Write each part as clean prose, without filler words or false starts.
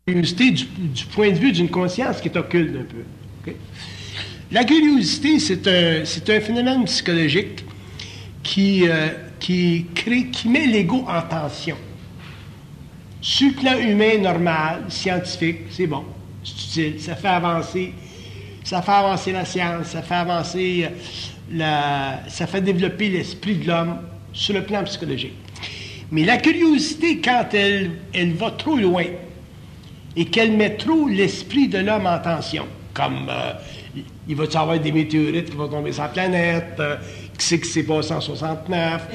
curiosité du point de vue d'une conscience qui est occulte un peu. Okay? La curiosité, c'est un phénomène psychologique qui met l'ego en tension. Sur le plan humain normal, scientifique, c'est bon, c'est utile, ça fait avancer la science, ça fait développer l'esprit de l'homme sur le plan psychologique. Mais la curiosité, quand elle va trop loin et qu'elle met trop l'esprit de l'homme en tension, comme il va y avoir des météorites qui vont tomber sur la planète, qui c'est qui s'est passé en 69,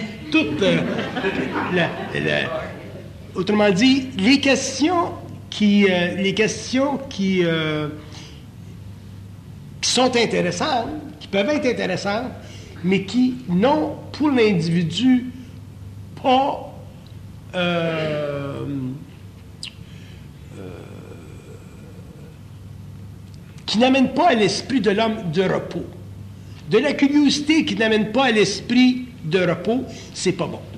autrement dit, les questions qui sont intéressantes, qui peuvent être intéressantes, mais qui n'ont pour l'individu pas qui n'amènent pas à l'esprit de l'homme de repos. De la curiosité qui n'amène pas à l'esprit de repos, c'est pas bon.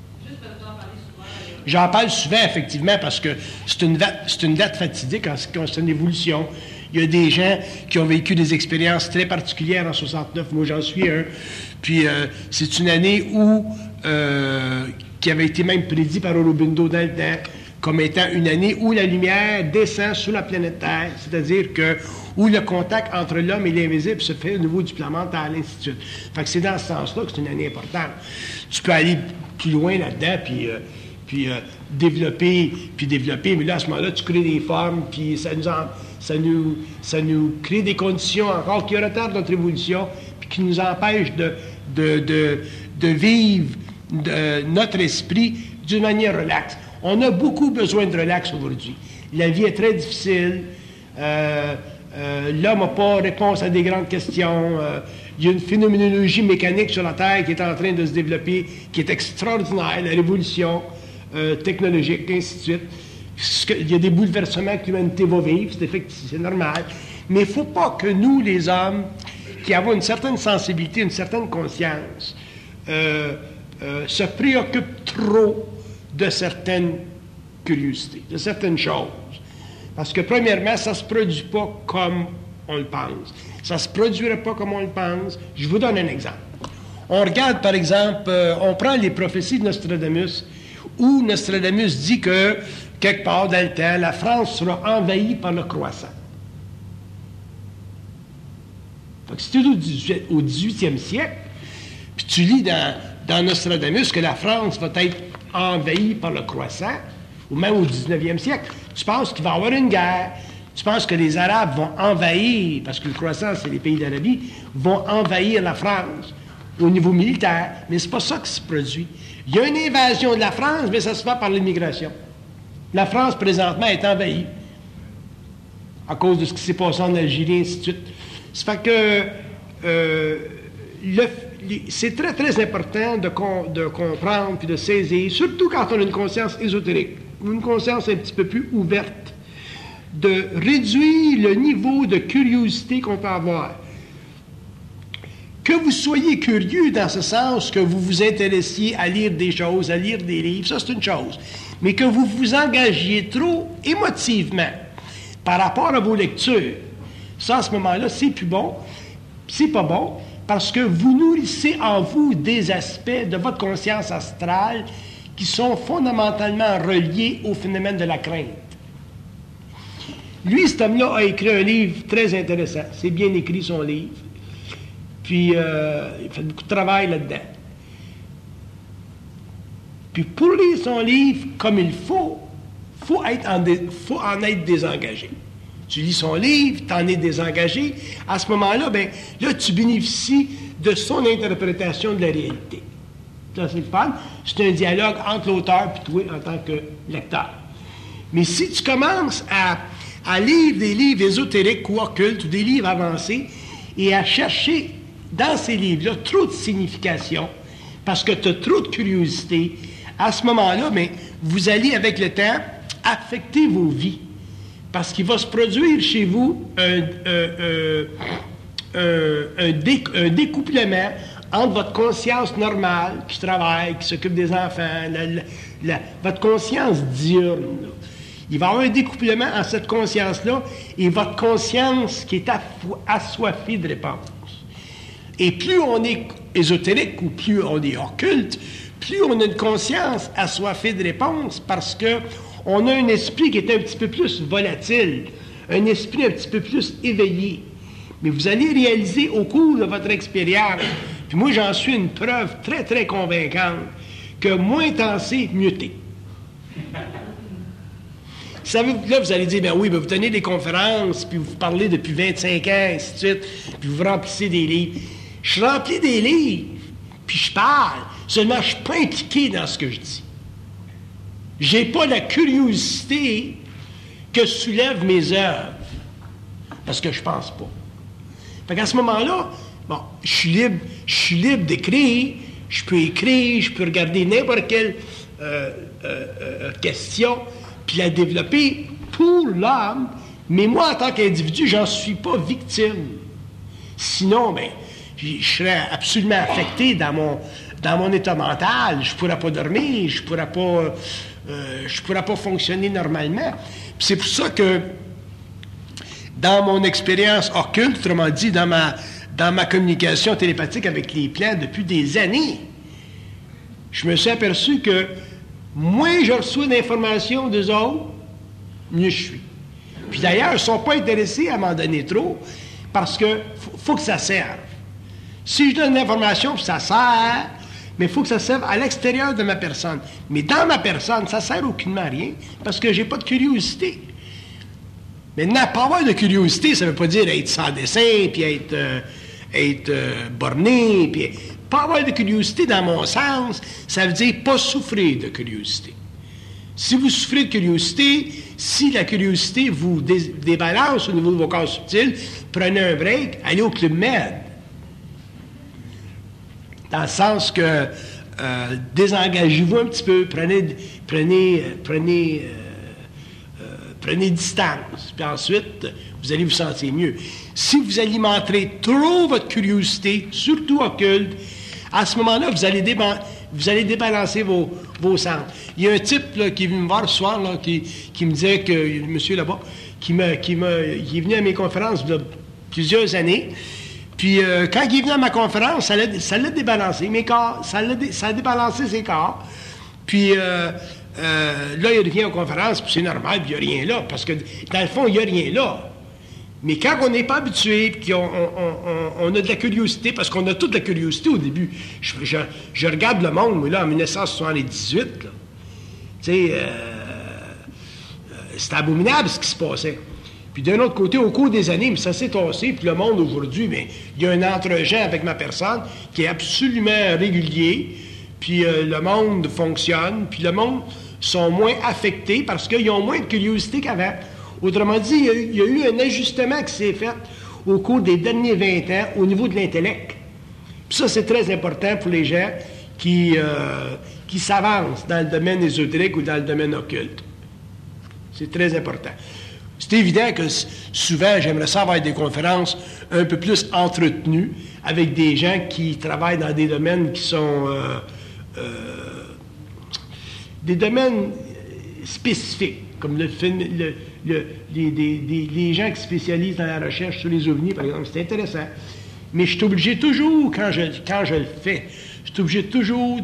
J'en parle souvent, effectivement, parce que c'est une date fatidique en ce qui concerne l'évolution. Il y a des gens qui ont vécu des expériences très particulières en 69. Moi, j'en suis un. Puis, c'est une année qui avait été même prédit par Aurobindo dans le temps, comme étant une année où la lumière descend sur la planète Terre, c'est-à-dire où le contact entre l'homme et l'invisible se fait au niveau du plan mental, ainsi de suite. Fait que c'est dans ce sens-là que c'est une année importante. Tu peux aller plus loin là-dedans, puis développer, mais là, à ce moment-là, tu crées des formes, puis ça nous crée des conditions encore qui retardent notre évolution, puis qui nous empêchent de vivre notre esprit d'une manière relaxe. On a beaucoup besoin de relax aujourd'hui. La vie est très difficile. L'homme n'a pas réponse à des grandes questions. Il y a une phénoménologie mécanique sur la Terre qui est en train de se développer, qui est extraordinaire, la révolution technologique, ainsi de suite. Il y a des bouleversements que l'humanité va vivre, c'est normal. Mais il ne faut pas que nous, les hommes, qui avons une certaine sensibilité, une certaine conscience, se préoccupent trop de certaines curiosités, de certaines choses. Parce que, premièrement, ça ne se produit pas comme on le pense. Ça ne se produirait pas comme on le pense. Je vous donne un exemple. On regarde, par exemple, on prend les prophéties de Nostradamus, où Nostradamus dit que, quelque part dans le temps, la France sera envahie par le croissant. Fait que si tu es au 18e siècle, puis tu lis dans Nostradamus que la France va être envahie par le croissant, ou même au 19e siècle, tu penses qu'il va y avoir une guerre, tu penses que les Arabes vont envahir, parce que le croissant, c'est les pays d'Arabie, vont envahir la France au niveau militaire, mais c'est pas ça qui se produit. Il y a une invasion de la France, mais ça se fait par l'immigration. La France, présentement, est envahie à cause de ce qui s'est passé en Algérie, et ainsi de suite. Ça fait que c'est très, très important de comprendre puis de saisir, surtout quand on a une conscience ésotérique, une conscience un petit peu plus ouverte, de réduire le niveau de curiosité qu'on peut avoir. Que vous soyez curieux dans ce sens, que vous vous intéressiez à lire des choses, à lire des livres, ça c'est une chose. Mais que vous vous engagiez trop émotivement par rapport à vos lectures, ça à ce moment-là, c'est plus bon, c'est pas bon, parce que vous nourrissez en vous des aspects de votre conscience astrale qui sont fondamentalement reliés au phénomène de la crainte. Lui, cet homme-là a écrit un livre très intéressant. C'est bien écrit, son livre. Puis, il fait beaucoup de travail là-dedans. Puis, pour lire son livre comme il faut en être désengagé. Tu lis son livre, tu en es désengagé. À ce moment-là, là, tu bénéficies de son interprétation de la réalité. Ça, c'est le fun. C'est un dialogue entre l'auteur et toi en tant que lecteur. Mais si tu commences à lire des livres ésotériques ou occultes ou des livres avancés et à chercher dans ces livres-là trop de signification parce que tu as trop de curiosité, à ce moment-là, vous allez, avec le temps, affecter vos vies. Parce qu'il va se produire chez vous un découplement entre votre conscience normale qui travaille, qui s'occupe des enfants, votre conscience diurne, là, Il va y avoir un découplement en cette conscience-là et votre conscience qui est assoiffée de réponses. Et plus on est ésotérique ou plus on est occulte, plus on a une conscience assoiffée de réponses parce qu'on a un esprit qui est un petit peu plus volatile, un esprit un petit peu plus éveillé. Mais vous allez réaliser au cours de votre expérience, puis moi j'en suis une preuve très très convaincante, que moins t'en sais, mieux t'es. Là, vous allez dire, ben oui, ben vous tenez des conférences, puis vous parlez depuis 25 ans, ainsi de suite, puis vous remplissez des livres. Je remplis des livres, puis je parle, seulement je ne suis pas impliqué dans ce que je dis. Je n'ai pas la curiosité que soulèvent mes œuvres, parce que je ne pense pas. Fait qu'à ce moment-là, bon, je suis libre d'écrire, je peux écrire, je peux regarder n'importe quelle question, puis la développer pour l'homme, mais moi, en tant qu'individu, j'en suis pas victime. Sinon, ben, je serais absolument affecté dans mon état mental, je pourrais pas dormir, je pourrais pas fonctionner normalement. Puis c'est pour ça que dans mon expérience occulte, autrement dit, dans ma communication télépathique avec les plans depuis des années, je me suis aperçu que moins je reçois d'informations d'eux autres, mieux je suis. Puis d'ailleurs, ils ne sont pas intéressés à m'en donner trop parce que faut que ça serve. Si je donne l'information, ça sert, mais il faut que ça serve à l'extérieur de ma personne. Mais dans ma personne, ça ne sert aucunement à rien parce que je n'ai pas de curiosité. Maintenant, pas avoir de curiosité, ça ne veut pas dire être sans dessin, puis être borné, puis pas avoir de curiosité dans mon sens, ça veut dire pas souffrir de curiosité. Si vous souffrez de curiosité, si la curiosité vous débalance au niveau de vos corps subtils, prenez un break, allez au Club Med. Dans le sens que désengagez-vous un petit peu, prenez distance, puis ensuite, vous allez vous sentir mieux. Si vous alimenterez trop votre curiosité, surtout occulte, à ce moment-là, vous allez débalancer vos centres. Il y a un type là, qui est venu me voir ce soir, là, qui me disait que, le monsieur là-bas, il est venu à mes conférences il y a plusieurs années, puis quand il est venu à ma conférence, ça l'a débalancé, mes corps, ça a débalancé ses corps, puis là, il revient aux conférences, puis c'est normal, puis il n'y a rien là, parce que, dans le fond, il n'y a rien là. Mais quand on n'est pas habitué, puis on a de la curiosité, parce qu'on a toute la curiosité au début. Je regarde le monde, moi, là, en 1978, là. Tu sais, c'était abominable ce qui se passait. Puis d'un autre côté, au cours des années, mais ça s'est tassé, puis le monde aujourd'hui, bien, il y a un entre-gens avec ma personne qui est absolument régulier, puis le monde fonctionne, puis le monde sont moins affectés parce qu'ils ont moins de curiosité qu'avant. Autrement dit, il y a eu un ajustement qui s'est fait au cours des derniers 20 ans au niveau de l'intellect. Puis ça, c'est très important pour les gens qui s'avancent dans le domaine ésotérique ou dans le domaine occulte. C'est très important. C'est évident que souvent, j'aimerais ça avoir des conférences un peu plus entretenues avec des gens qui travaillent dans des domaines qui sont des domaines spécifiques, comme les gens qui spécialisent dans la recherche sur les ovnis, par exemple. C'est intéressant. Mais je suis obligé toujours, quand je le fais, je suis obligé toujours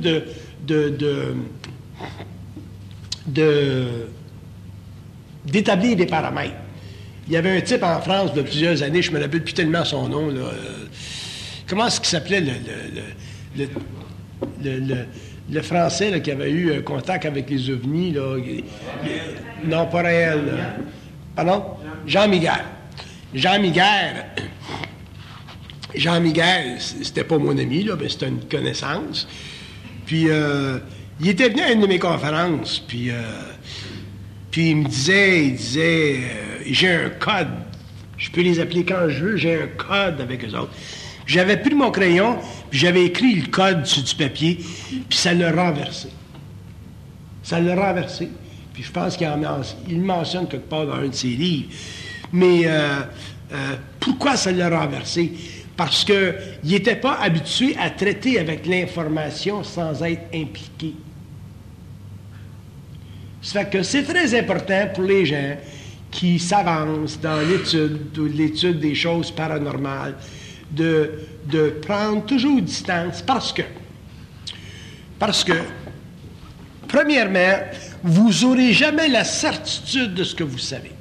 d'établir des paramètres. Il y avait un type en France de plusieurs années, je me rappelle plus tellement son nom, là, comment est-ce qu'il s'appelait le Français là, qui avait eu un contact avec les ovnis, là, non, pas réel. Pardon? Jean Miguel. Jean Miguel, c'était pas mon ami, là, mais c'était une connaissance. Puis, il était venu à une de mes conférences, puis il me disait, j'ai un code. Je peux les appeler quand je veux, j'ai un code avec eux autres. J'avais pris mon crayon, puis j'avais écrit le code sur du papier, puis ça l'a renversé. Puis je pense qu'il mentionne quelque part dans un de ses livres. Mais pourquoi ça l'a renversé? Parce qu'il n'était pas habitué à traiter avec l'information sans être impliqué. Ça fait que c'est très important pour les gens qui s'avancent dans l'étude des choses paranormales de prendre toujours distance parce que, premièrement, vous n'aurez jamais la certitude de ce que vous savez.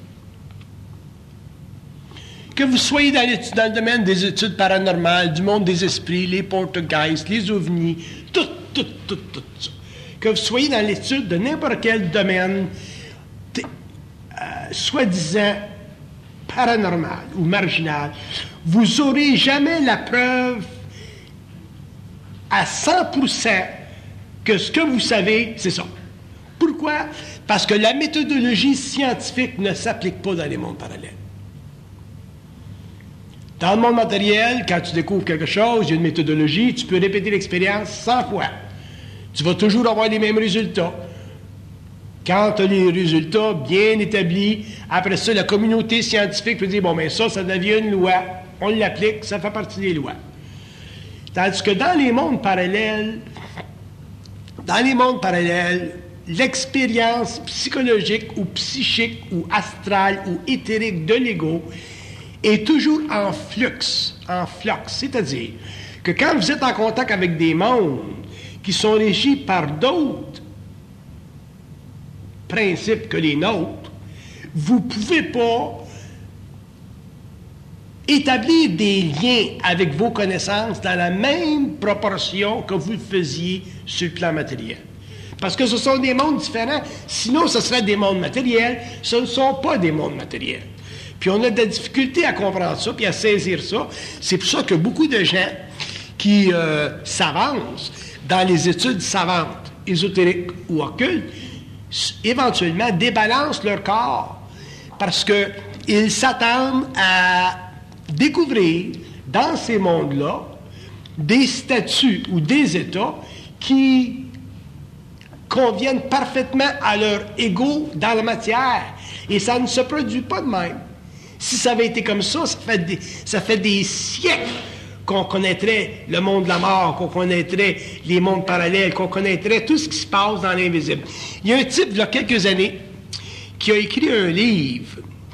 Que vous soyez dans le domaine des études paranormales, du monde des esprits, les poltergeists, les ovnis, tout ça. Que vous soyez dans l'étude de n'importe quel domaine, soi-disant paranormal ou marginal, vous n'aurez jamais la preuve à 100% que ce que vous savez, c'est ça. Pourquoi? Parce que la méthodologie scientifique ne s'applique pas dans les mondes parallèles. Dans le monde matériel, quand tu découvres quelque chose, il y a une méthodologie, tu peux répéter l'expérience 100 fois. Tu vas toujours avoir les mêmes résultats. Quand tu as les résultats bien établis, après ça, la communauté scientifique peut dire, bon, mais ça devient une loi. On l'applique, ça fait partie des lois. Tandis que dans les mondes parallèles, l'expérience psychologique ou psychique ou astrale ou éthérique de l'ego est toujours en flux. C'est-à-dire que quand vous êtes en contact avec des mondes qui sont régis par d'autres principes que les nôtres, vous ne pouvez pas établir des liens avec vos connaissances dans la même proportion que vous le faisiez sur le plan matériel. Parce que ce sont des mondes différents. Sinon, ce seraient des mondes matériels. Ce ne sont pas des mondes matériels. Puis on a de la difficulté à comprendre ça, puis à saisir ça. C'est pour ça que beaucoup de gens qui s'avancent dans les études savantes, ésotériques ou occultes, éventuellement débalancent leur corps parce qu'ils s'attendent à découvrir dans ces mondes-là des statuts ou des états qui conviennent parfaitement à leur ego dans la matière. Et ça ne se produit pas de même. Si ça avait été comme ça, ça fait des siècles qu'on connaîtrait le monde de la mort, qu'on connaîtrait les mondes parallèles, qu'on connaîtrait tout ce qui se passe dans l'invisible. Il y a un type, il y a quelques années, qui a écrit un livre,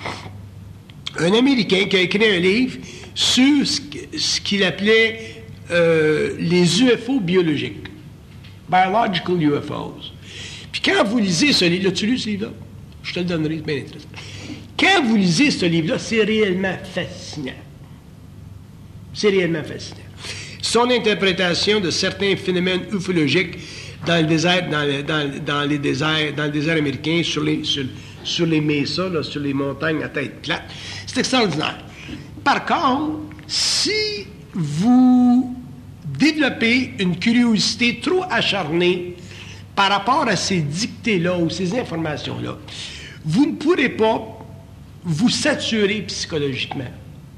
un Américain qui a écrit un livre sur ce qu'il appelait les UFO biologiques. Biological UFOs. Puis quand vous lisez ce livre, l'as-tu lu ce livre-là? Je te le donnerai, c'est bien intéressant. Quand vous lisez ce livre-là, c'est réellement fascinant. C'est réellement fascinant. Son interprétation de certains phénomènes ufologiques dans le désert, dans le désert américain, sur les mésas, là, sur les montagnes à tête plate, c'est extraordinaire. Par contre, si vous développez une curiosité trop acharnée par rapport à ces dictées-là ou ces informations-là, vous ne pourrez pas vous saturer psychologiquement.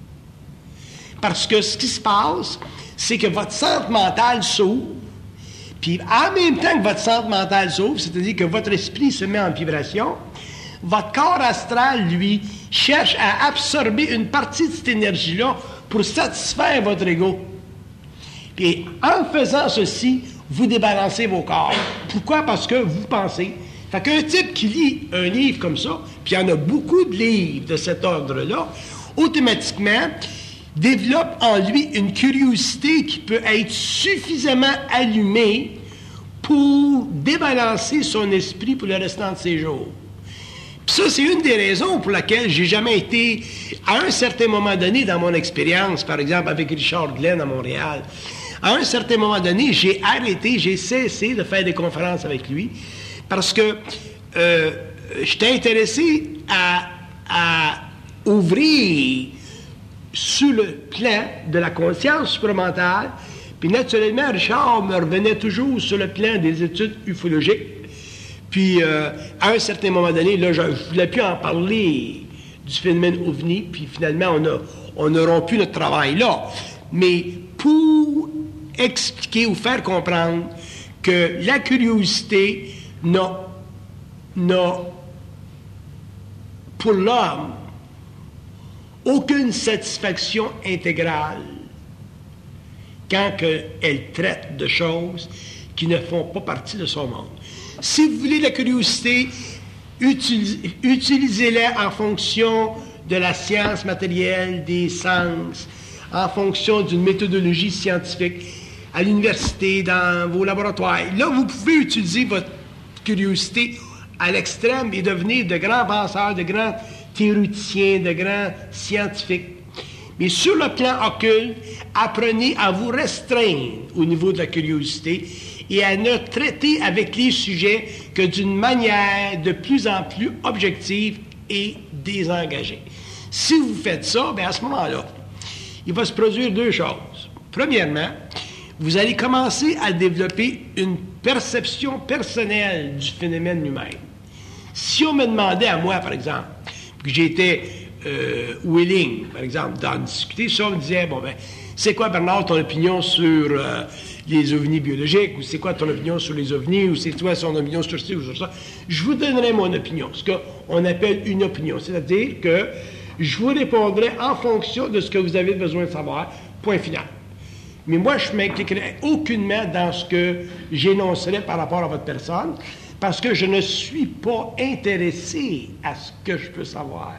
Parce que ce qui se passe, c'est que votre centre mental s'ouvre, puis en même temps que votre centre mental s'ouvre, c'est-à-dire que votre esprit se met en vibration, votre corps astral, lui, cherche à absorber une partie de cette énergie-là pour satisfaire votre ego. Puis en faisant ceci, vous débalancez vos corps. Pourquoi? Parce que vous pensez. Fait qu'un type qui lit un livre comme ça, puis il y en a beaucoup de livres de cet ordre-là, automatiquement développe en lui une curiosité qui peut être suffisamment allumée pour débalancer son esprit pour le restant de ses jours. Puis ça, c'est une des raisons pour laquelle j'ai jamais été, à un certain moment donné dans mon expérience, par exemple avec Richard Glenn à Montréal, à un certain moment donné, j'ai cessé de faire des conférences avec lui, parce que j'étais intéressé à ouvrir sur le plan de la conscience supramentale, puis naturellement, Richard me revenait toujours sur le plan des études ufologiques. Puis, à un certain moment donné, là, je ne voulais plus en parler du phénomène OVNI, puis finalement, on a rompu notre travail là. Mais pour expliquer ou faire comprendre que la curiosité n'a pour l'homme aucune satisfaction intégrale quand elle traite de choses qui ne font pas partie de son monde. Si vous voulez la curiosité, Utilisez-les en fonction de la science matérielle, des sens, en fonction d'une méthodologie scientifique, à l'université, dans vos laboratoires. Là, vous pouvez utiliser votre curiosité à l'extrême et devenir de grands penseurs, de grands théoriciens, de grands scientifiques. Mais sur le plan occulte, apprenez à vous restreindre au niveau de la curiosité et à ne traiter avec les sujets que d'une manière de plus en plus objective et désengagée. Si vous faites ça, bien à ce moment-là, il va se produire deux choses. Premièrement, vous allez commencer à développer une perception personnelle du phénomène humain. Si on me demandait à moi, par exemple, que j'étais willing, par exemple, d'en discuter, si on me disait, bon, ben, c'est quoi, Bernard, ton opinion sur les ovnis biologiques, ou c'est quoi ton opinion sur les ovnis, ou c'est quoi son opinion sur ci ou sur ça, je vous donnerai mon opinion, ce qu'on appelle une opinion. C'est-à-dire que je vous répondrai en fonction de ce que vous avez besoin de savoir, point final. Mais moi, je ne m'impliquerai aucunement dans ce que j'énoncerai par rapport à votre personne, parce que je ne suis pas intéressé à ce que je peux savoir.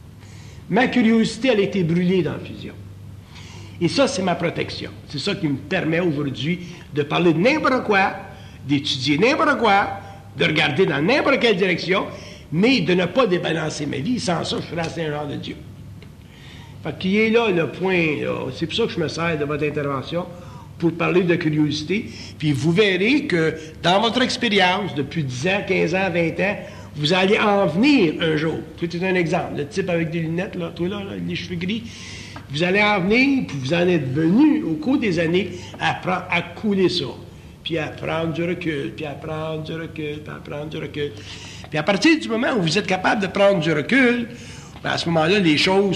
Ma curiosité, elle a été brûlée dans la fusion. Et ça, c'est ma protection. C'est ça qui me permet aujourd'hui de parler de n'importe quoi, d'étudier n'importe quoi, de regarder dans n'importe quelle direction, mais de ne pas débalancer ma vie. Sans ça, je serais assez un genre de Dieu. Fait qu'il est là le point, là. C'est pour ça que je me sers de votre intervention, pour parler de curiosité. Puis vous verrez que dans votre expérience, depuis 10 ans, 15 ans, 20 ans, vous allez en venir un jour. C'est un exemple. Le type avec des lunettes, là, toi là, les cheveux gris. Vous allez en venir, puis vous en êtes venu au cours des années à couler ça. Puis à prendre du recul, puis à prendre du recul, puis à prendre du recul. Puis à partir du moment où vous êtes capable de prendre du recul, bien à ce moment-là, les choses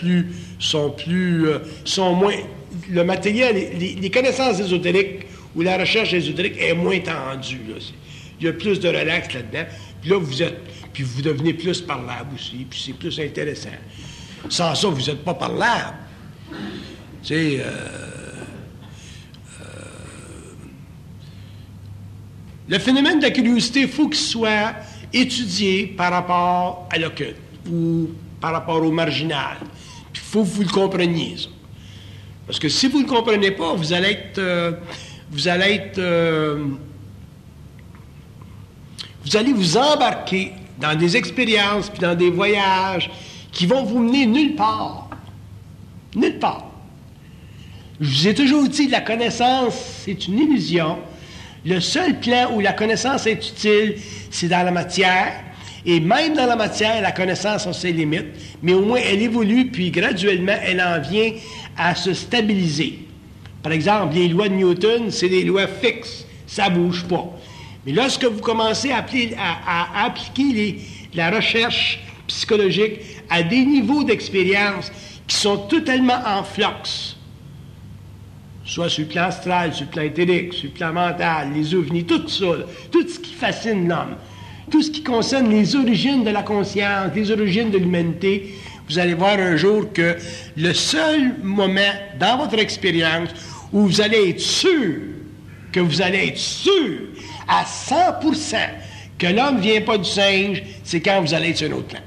sont moins... Le matériel, les connaissances ésotériques ou la recherche ésotérique est moins tendue. Là. Il y a plus de relax là-dedans. Puis là, puis vous devenez plus parlable aussi, puis c'est plus intéressant. Sans ça, vous n'êtes pas parlable. Tu sais, le phénomène de la curiosité, il faut qu'il soit étudié par rapport à l'occulte ou par rapport au marginal. Puis il faut que vous le compreniez, ça. Parce que si vous ne le comprenez pas, vous allez vous embarquer dans des expériences puis dans des voyages qui vont vous mener nulle part. Nulle part. Je vous ai toujours dit, la connaissance, c'est une illusion. Le seul plan où la connaissance est utile, c'est dans la matière. Et même dans la matière, la connaissance a ses limites, mais au moins elle évolue, puis graduellement, elle en vient à se stabiliser. Par exemple, les lois de Newton, c'est des lois fixes, ça ne bouge pas. Mais lorsque vous commencez à appliquer la recherche psychologique à des niveaux d'expérience qui sont totalement en flux, soit sur le plan astral, sur le plan éthérique, sur le plan mental, les ovnis, tout ça, là, tout ce qui fascine l'homme, tout ce qui concerne les origines de la conscience, les origines de l'humanité, vous allez voir un jour que le seul moment dans votre expérience où vous allez être sûr à 100% que l'homme ne vient pas du singe, c'est quand vous allez être sur un autre plan.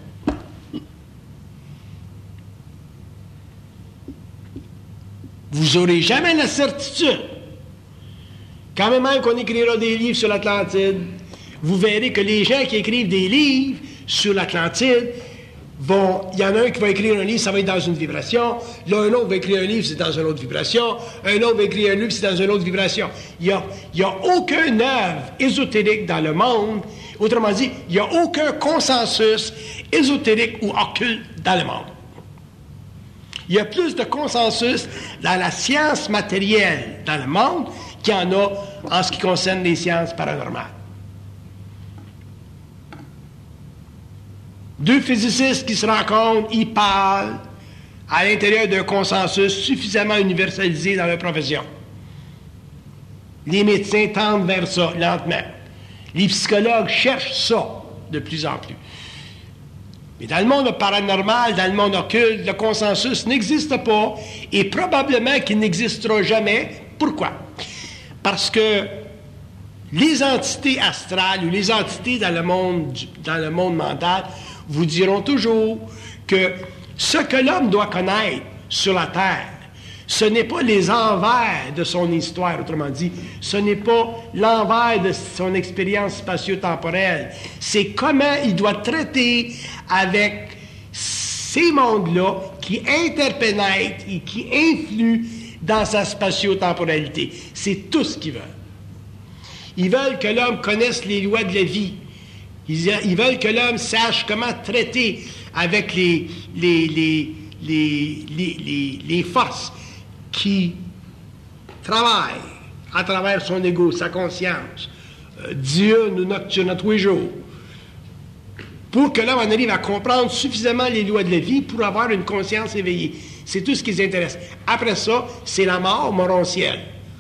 Vous n'aurez jamais la certitude. Quand même qu'on écrira des livres sur l'Atlantide, vous verrez que les gens qui écrivent des livres sur l'Atlantide, il y en a un qui va écrire un livre, ça va être dans une vibration. Là, un autre va écrire un livre, c'est dans une autre vibration. Un autre va écrire un livre, c'est dans une autre vibration. Il n'y a aucun œuvre ésotérique dans le monde. Autrement dit, il n'y a aucun consensus ésotérique ou occulte dans le monde. Il y a plus de consensus dans la science matérielle dans le monde qu'il y en a en ce qui concerne les sciences paranormales. Deux physicists qui se rencontrent, ils parlent à l'intérieur d'un consensus suffisamment universalisé dans leur profession. Les médecins tendent vers ça, lentement. Les psychologues cherchent ça de plus en plus. Mais dans le monde paranormal, dans le monde occulte, le consensus n'existe pas et probablement qu'il n'existera jamais. Pourquoi? Parce que Les entités astrales ou les entités dans le monde mental vous diront toujours que ce que l'homme doit connaître sur la Terre, ce n'est pas les envers de son histoire, autrement dit, ce n'est pas l'envers de son expérience spatio-temporelle, c'est comment il doit traiter avec ces mondes-là qui interpénètrent et qui influent dans sa spatio-temporalité. C'est tout ce qu'ils veulent. Ils veulent que l'homme connaisse les lois de la vie. Ils veulent que l'homme sache comment traiter avec les forces qui travaillent à travers son ego, sa conscience, diurne ou nocturne à tous les jours, pour que l'homme en arrive à comprendre suffisamment les lois de la vie pour avoir une conscience éveillée. C'est tout ce qui les intéresse. Après ça, c'est la mort morontielle,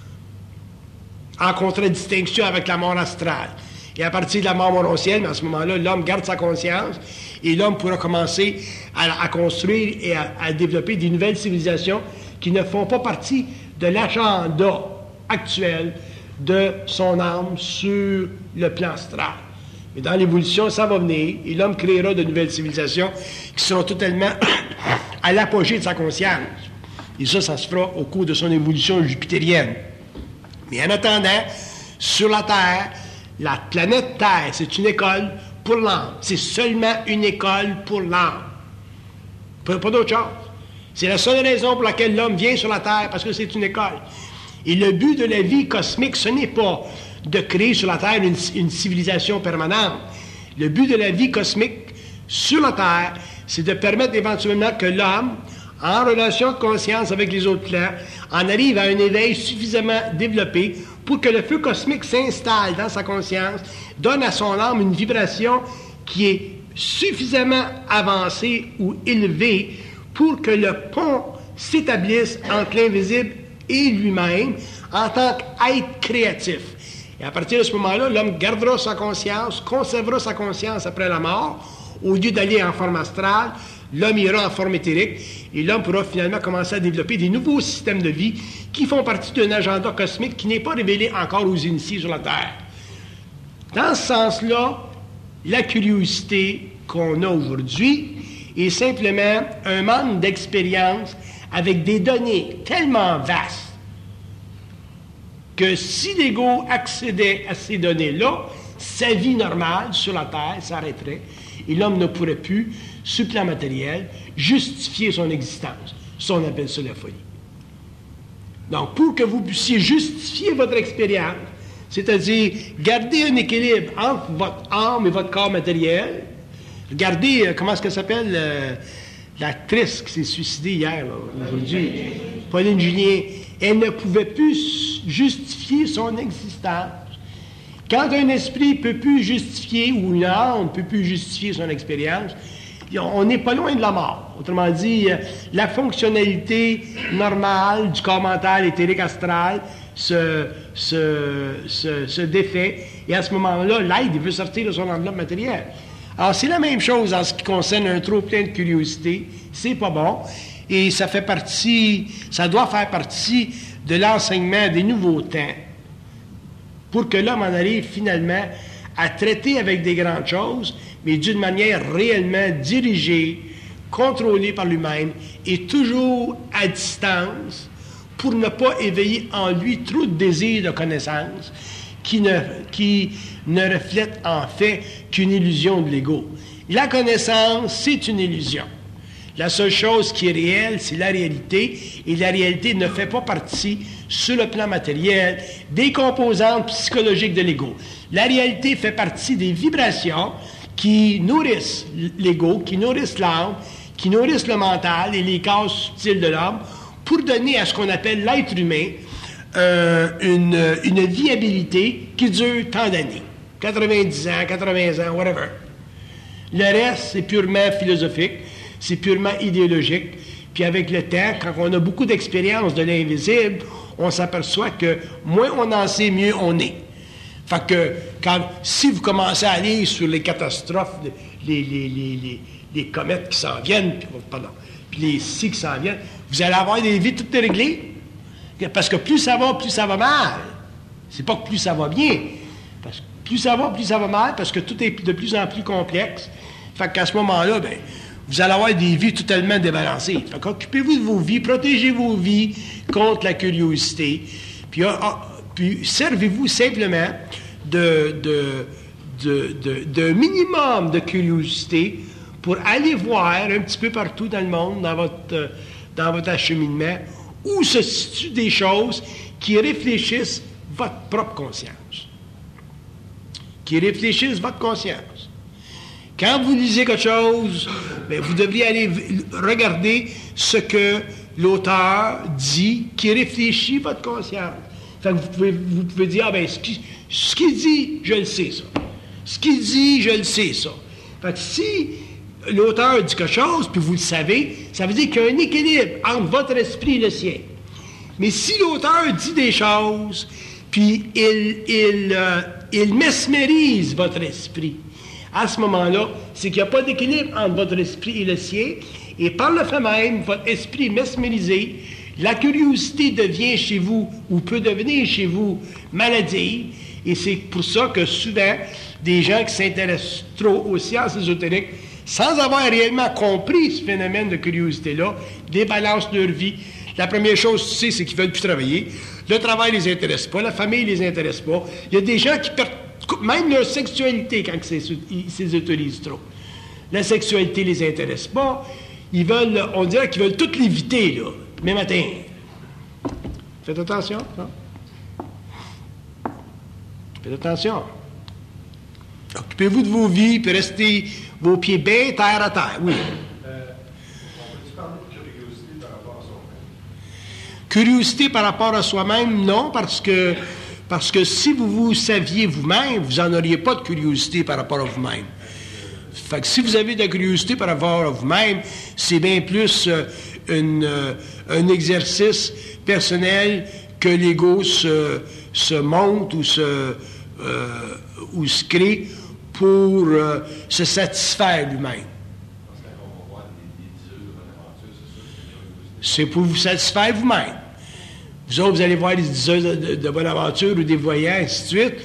en contradistinction avec la mort astrale. Et à partir de la mort morontielle, à ce moment-là, l'homme garde sa conscience et l'homme pourra commencer à construire et à développer des nouvelles civilisations qui ne font pas partie de l'agenda actuel de son âme sur le plan astral. Mais dans l'évolution, ça va venir et l'homme créera de nouvelles civilisations qui seront totalement à l'apogée de sa conscience. Et ça se fera au cours de son évolution jupitérienne. Mais en attendant, sur la Terre, la planète Terre, c'est une école pour l'âme. C'est seulement une école pour l'âme. Pas d'autre chose. C'est la seule raison pour laquelle l'homme vient sur la Terre, parce que c'est une école. Et le but de la vie cosmique, ce n'est pas de créer sur la Terre une civilisation permanente. Le but de la vie cosmique sur la Terre, c'est de permettre éventuellement que l'homme, en relation de conscience avec les autres plans, en arrive à un éveil suffisamment développé pour que le feu cosmique s'installe dans sa conscience, donne à son âme une vibration qui est suffisamment avancée ou élevée pour que le pont s'établisse entre l'invisible et lui-même en tant qu'être créatif. Et à partir de ce moment-là, l'homme gardera sa conscience, conservera sa conscience après la mort. Au lieu d'aller en forme astrale, l'homme ira en forme éthérique et l'homme pourra finalement commencer à développer des nouveaux systèmes de vie qui font partie d'un agenda cosmique qui n'est pas révélé encore aux initiés sur la Terre. Dans ce sens-là, la curiosité qu'on a aujourd'hui est simplement un manque d'expérience avec des données tellement vastes que si l'ego accédait à ces données-là, sa vie normale sur la Terre s'arrêterait et l'homme ne pourrait plus, sur le plan matériel, justifier son existence. Ça, on appelle ça la folie. Donc, pour que vous puissiez justifier votre expérience, c'est-à-dire garder un équilibre entre votre âme et votre corps matériel, regardez, comment est-ce qu'elle s'appelle, l'actrice qui s'est suicidée hier, aujourd'hui, Pauline Julien, elle ne pouvait plus justifier son existence. Quand un esprit ne peut plus justifier, ou une âme ne peut plus justifier son expérience, on n'est pas loin de la mort. Autrement dit, la fonctionnalité normale du corps mental, éthérique, astral se défait, et à ce moment-là, l'être veut sortir de son enveloppe matérielle. Alors, c'est la même chose en ce qui concerne un trop plein de curiosité. C'est pas bon. Et ça doit faire partie de l'enseignement des nouveaux temps pour que l'homme en arrive finalement à traiter avec des grandes choses, mais d'une manière réellement dirigée, contrôlée par lui-même et toujours à distance pour ne pas éveiller en lui trop de désirs de connaissance qui ne reflète en fait qu'une illusion de l'ego. La connaissance, c'est une illusion. La seule chose qui est réelle, c'est la réalité, et la réalité ne fait pas partie, sur le plan matériel, des composantes psychologiques de l'ego. La réalité fait partie des vibrations qui nourrissent l'ego, qui nourrissent l'âme, qui nourrissent le mental et les causes subtiles de l'homme, pour donner à ce qu'on appelle l'être humain une viabilité qui dure tant d'années. 90 ans, 80 ans, whatever. Le reste, c'est purement philosophique, c'est purement idéologique. Puis avec le temps, quand on a beaucoup d'expérience de l'invisible, on s'aperçoit que moins on en sait, mieux on est. Fait que si vous commencez à aller sur les catastrophes, les comètes qui s'en viennent, puis les si qui s'en viennent, vous allez avoir des vies toutes réglées. Parce que plus ça va mal. C'est pas que plus ça va bien. plus ça va mal, parce que tout est de plus en plus complexe. Fait qu'à ce moment-là, ben, vous allez avoir des vies totalement débalancées. Fait qu'occupez-vous de vos vies, protégez vos vies contre la curiosité, puis servez-vous simplement d'un minimum de curiosité pour aller voir un petit peu partout dans le monde, dans votre acheminement, où se situent des choses qui réfléchissent votre propre conscience. Qui réfléchissent votre conscience. Quand vous lisez quelque chose, bien, vous devriez aller regarder ce que l'auteur dit, qui réfléchit votre conscience. Fait que vous pouvez dire, ah ben, ce qu'il dit, je le sais, ça. Ce qu'il dit, je le sais, ça. Fait que si l'auteur dit quelque chose, puis vous le savez, ça veut dire qu'il y a un équilibre entre votre esprit et le sien. Mais si l'auteur dit des choses, puis il mesmérise votre esprit, à ce moment-là, c'est qu'il n'y a pas d'équilibre entre votre esprit et le sien, et par le fait même, votre esprit est mesmérisé, la curiosité devient chez vous, ou peut devenir chez vous, maladive, et c'est pour ça que souvent, des gens qui s'intéressent trop aux sciences ésotériques, sans avoir réellement compris ce phénomène de curiosité-là, débalancent leur vie. La première chose, tu sais, c'est qu'ils ne veulent plus travailler. Le travail ne les intéresse pas, la famille ne les intéresse pas. Il y a des gens qui perdent même leur sexualité quand ils s'autorisent trop. La sexualité ne les intéresse pas. Ils veulent, on dirait qu'ils veulent tout l'éviter, là, demain matin. Faites attention, non? Faites attention. Occupez-vous de vos vies, puis restez vos pieds bien terre à terre. Oui. On peut-tu parler de curiosité par rapport à soi-même? Curiosité par rapport à soi-même, non, parce que si vous saviez vous-même, vous n'en auriez pas de curiosité par rapport à vous-même. Fait que si vous avez de la curiosité par rapport à vous-même, c'est bien plus un exercice personnel que l'ego se monte ou se crée pour se satisfaire lui-même. C'est pour vous satisfaire vous-même. Vous autres, vous allez voir des diseuses de bonne aventure ou des voyants, ainsi de suite,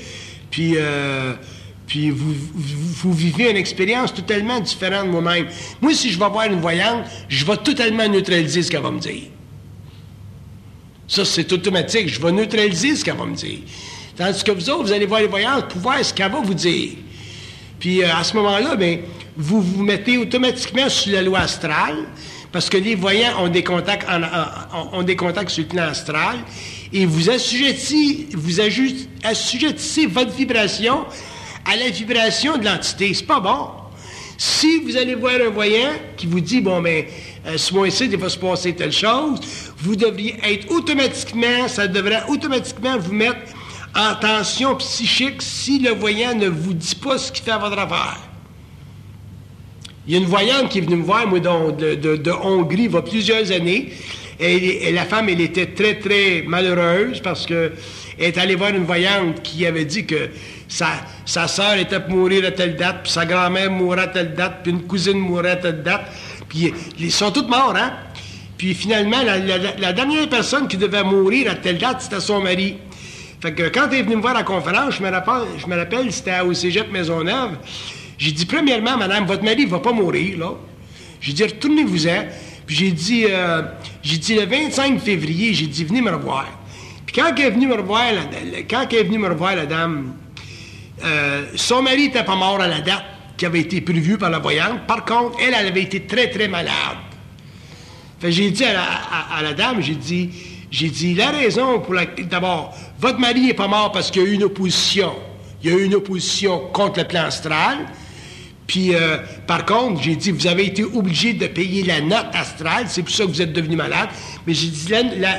puis vous vivez une expérience totalement différente de moi-même. Moi, si je vais voir une voyante, je vais totalement neutraliser ce qu'elle va me dire. Ça, c'est automatique. Je vais neutraliser ce qu'elle va me dire. Tandis que vous autres, vous allez voir les voyantes pour voir ce qu'elle va vous dire. Puis à ce moment-là, bien, vous vous mettez automatiquement sur la loi astrale, parce que les voyants ont des contacts, sur le plan astral, et vous assujettissez votre vibration à la vibration de l'entité. C'est pas bon. Si vous allez voir un voyant qui vous dit, bon, ben, ce mois-ci, il va se passer telle chose, vous devriez être ça devrait automatiquement vous mettre en tension psychique si le voyant ne vous dit pas ce qu'il fait à votre affaire. Il y a une voyante qui est venue me voir, moi, de Hongrie, il y a plusieurs années, et la femme, elle était très, très malheureuse parce que elle est allée voir une voyante qui avait dit que sa sœur était pour mourir à telle date, puis sa grand-mère mourrait à telle date, puis une cousine mourrait à telle date, puis ils sont tous morts, hein? Puis finalement, la dernière personne qui devait mourir à telle date, c'était son mari. Fait que quand elle est venue me voir à la conférence, je me rappelle, c'était au Cégep Maisonneuve, j'ai dit, premièrement, madame, votre mari ne va pas mourir, là. J'ai dit, retournez-vous-en. Puis j'ai dit, le 25 février, j'ai dit, venez me revoir. Puis quand elle est venue me revoir, la dame, son mari n'était pas mort à la date qui avait été prévue par la voyante. Par contre, elle avait été très, très malade. Fait que j'ai dit à la dame, j'ai dit, la raison pour laquelle, d'abord, votre mari n'est pas mort parce qu'il y a eu une opposition. Il y a eu une opposition contre le plan astral. Puis, par contre, j'ai dit, vous avez été obligé de payer la note astrale, c'est pour ça que vous êtes devenu malade. Mais j'ai dit,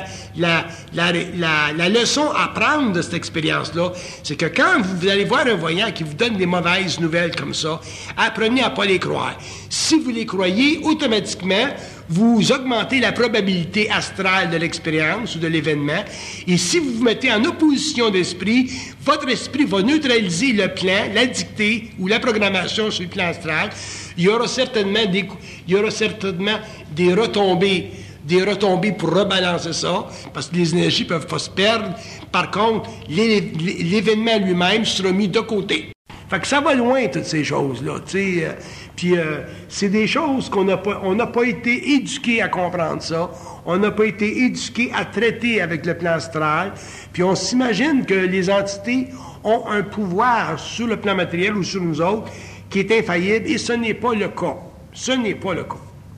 la leçon à prendre de cette expérience-là, c'est que quand vous allez voir un voyant qui vous donne des mauvaises nouvelles comme ça, apprenez à ne pas les croire. Si vous les croyez, automatiquement, vous augmentez la probabilité astrale de l'expérience ou de l'événement. Et si vous vous mettez en opposition d'esprit, votre esprit va neutraliser le plan, la dictée ou la programmation sur le plan astral. Il y aura certainement des retombées des retombées pour rebalancer ça, parce que les énergies ne peuvent pas se perdre. Par contre, l'événement lui-même sera mis de côté. Fait que ça va loin, toutes ces choses-là, tu sais. Puis c'est des choses qu'on n'a pas été éduqués à comprendre ça. On n'a pas été éduqués à traiter avec le plan astral. Puis on s'imagine que les entités ont un pouvoir sur le plan matériel ou sur nous autres qui est infaillible, et ce n'est pas le cas. Ce n'est pas le cas.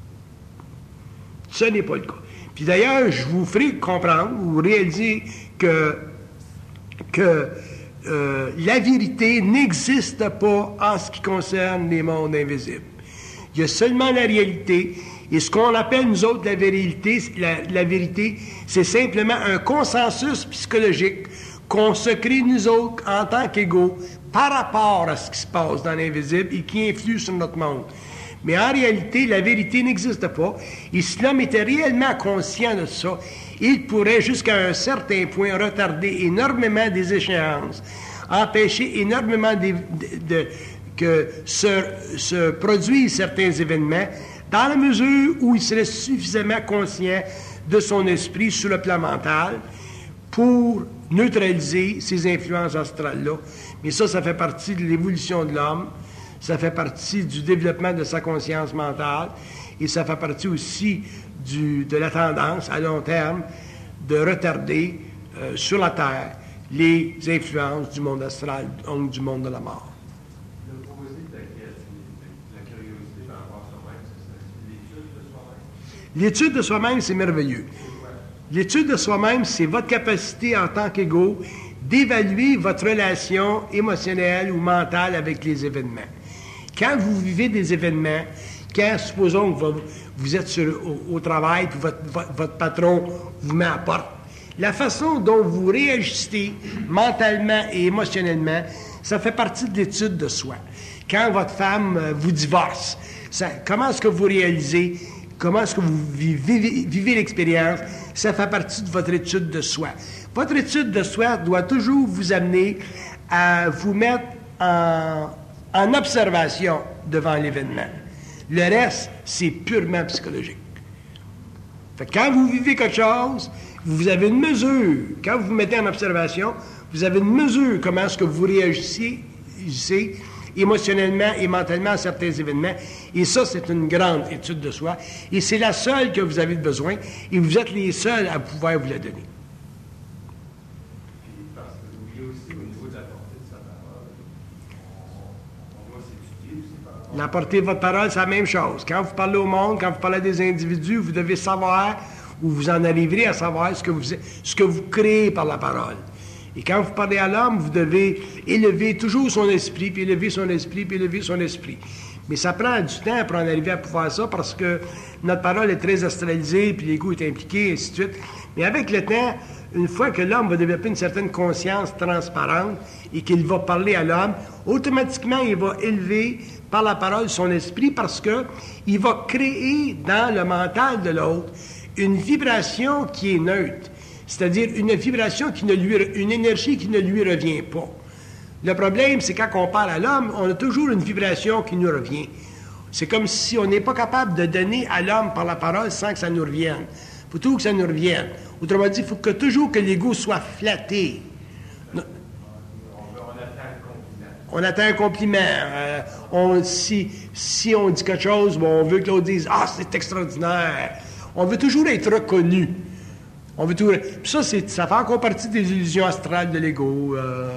Ce n'est pas le cas. Puis d'ailleurs, je vous ferai comprendre, vous réalisez que la vérité n'existe pas en ce qui concerne les mondes invisibles. Il y a seulement la réalité. Et ce qu'on appelle, nous autres, la vérité, c'est simplement un consensus psychologique qu'on se crée, nous autres, en tant qu'égaux, par rapport à ce qui se passe dans l'invisible et qui influe sur notre monde. Mais en réalité, la vérité n'existe pas. Et si l'homme était réellement conscient de ça, il pourrait, jusqu'à un certain point, retarder énormément des échéances, empêcher énormément que se produisent certains événements, dans la mesure où il serait suffisamment conscient de son esprit sur le plan mental pour neutraliser ces influences astrales-là. Mais ça fait partie de l'évolution de l'homme, ça fait partie du développement de sa conscience mentale, et ça fait partie aussi de la tendance, à long terme, de retarder sur la Terre les influences du monde astral, donc du monde de la mort. L'étude de soi-même, c'est merveilleux. L'étude de soi-même, c'est votre capacité en tant qu'égaux d'évaluer votre relation émotionnelle ou mentale avec les événements. Quand vous vivez des événements, quand, supposons que vous êtes au travail, puis votre patron vous met à la porte, la façon dont vous réagissez mentalement et émotionnellement, ça fait partie de l'étude de soi. Quand votre femme vous divorce, comment est-ce que vous réalisez? Comment est-ce que vous vivez l'expérience? Ça fait partie de votre étude de soi. Votre étude de soi doit toujours vous amener à vous mettre en observation devant l'événement. Le reste, c'est purement psychologique. Fait que quand vous vivez quelque chose, vous avez une mesure. Quand vous vous mettez en observation, vous avez une mesure comment est-ce que vous réagissez émotionnellement et mentalement à certains événements. Et ça, c'est une grande étude de soi. Et c'est la seule que vous avez besoin. Et vous êtes les seuls à pouvoir vous la donner. Puis, parce que vous voyez aussi au niveau de la portée de sa parole, on doit s'étudier aussi par rapport. La portée de votre parole, c'est la même chose. Quand vous parlez au monde, quand vous parlez à des individus, vous devez savoir, ou vous en arriverez à savoir ce que vous créez par la parole. Et quand vous parlez à l'homme, vous devez élever toujours son esprit, puis élever son esprit, puis élever son esprit. Mais ça prend du temps pour en arriver à pouvoir ça, parce que notre parole est très astralisée, puis l'ego est impliqué, et ainsi de suite. Mais avec le temps, une fois que l'homme va développer une certaine conscience transparente et qu'il va parler à l'homme, automatiquement, il va élever par la parole son esprit, parce que il va créer dans le mental de l'autre une vibration qui est neutre. C'est-à-dire une vibration une énergie qui ne lui revient pas. Le problème, c'est quand on parle à l'homme, on a toujours une vibration qui nous revient. C'est comme si on n'est pas capable de donner à l'homme par la parole sans que ça nous revienne. Il faut toujours que ça nous revienne. Autrement dit, il faut toujours que l'ego soit flatté. On attend un compliment. Si on dit quelque chose, on veut que l'autre dise « Ah, c'est extraordinaire ». On veut toujours être reconnu. Puis ça fait encore partie des illusions astrales de l'ego.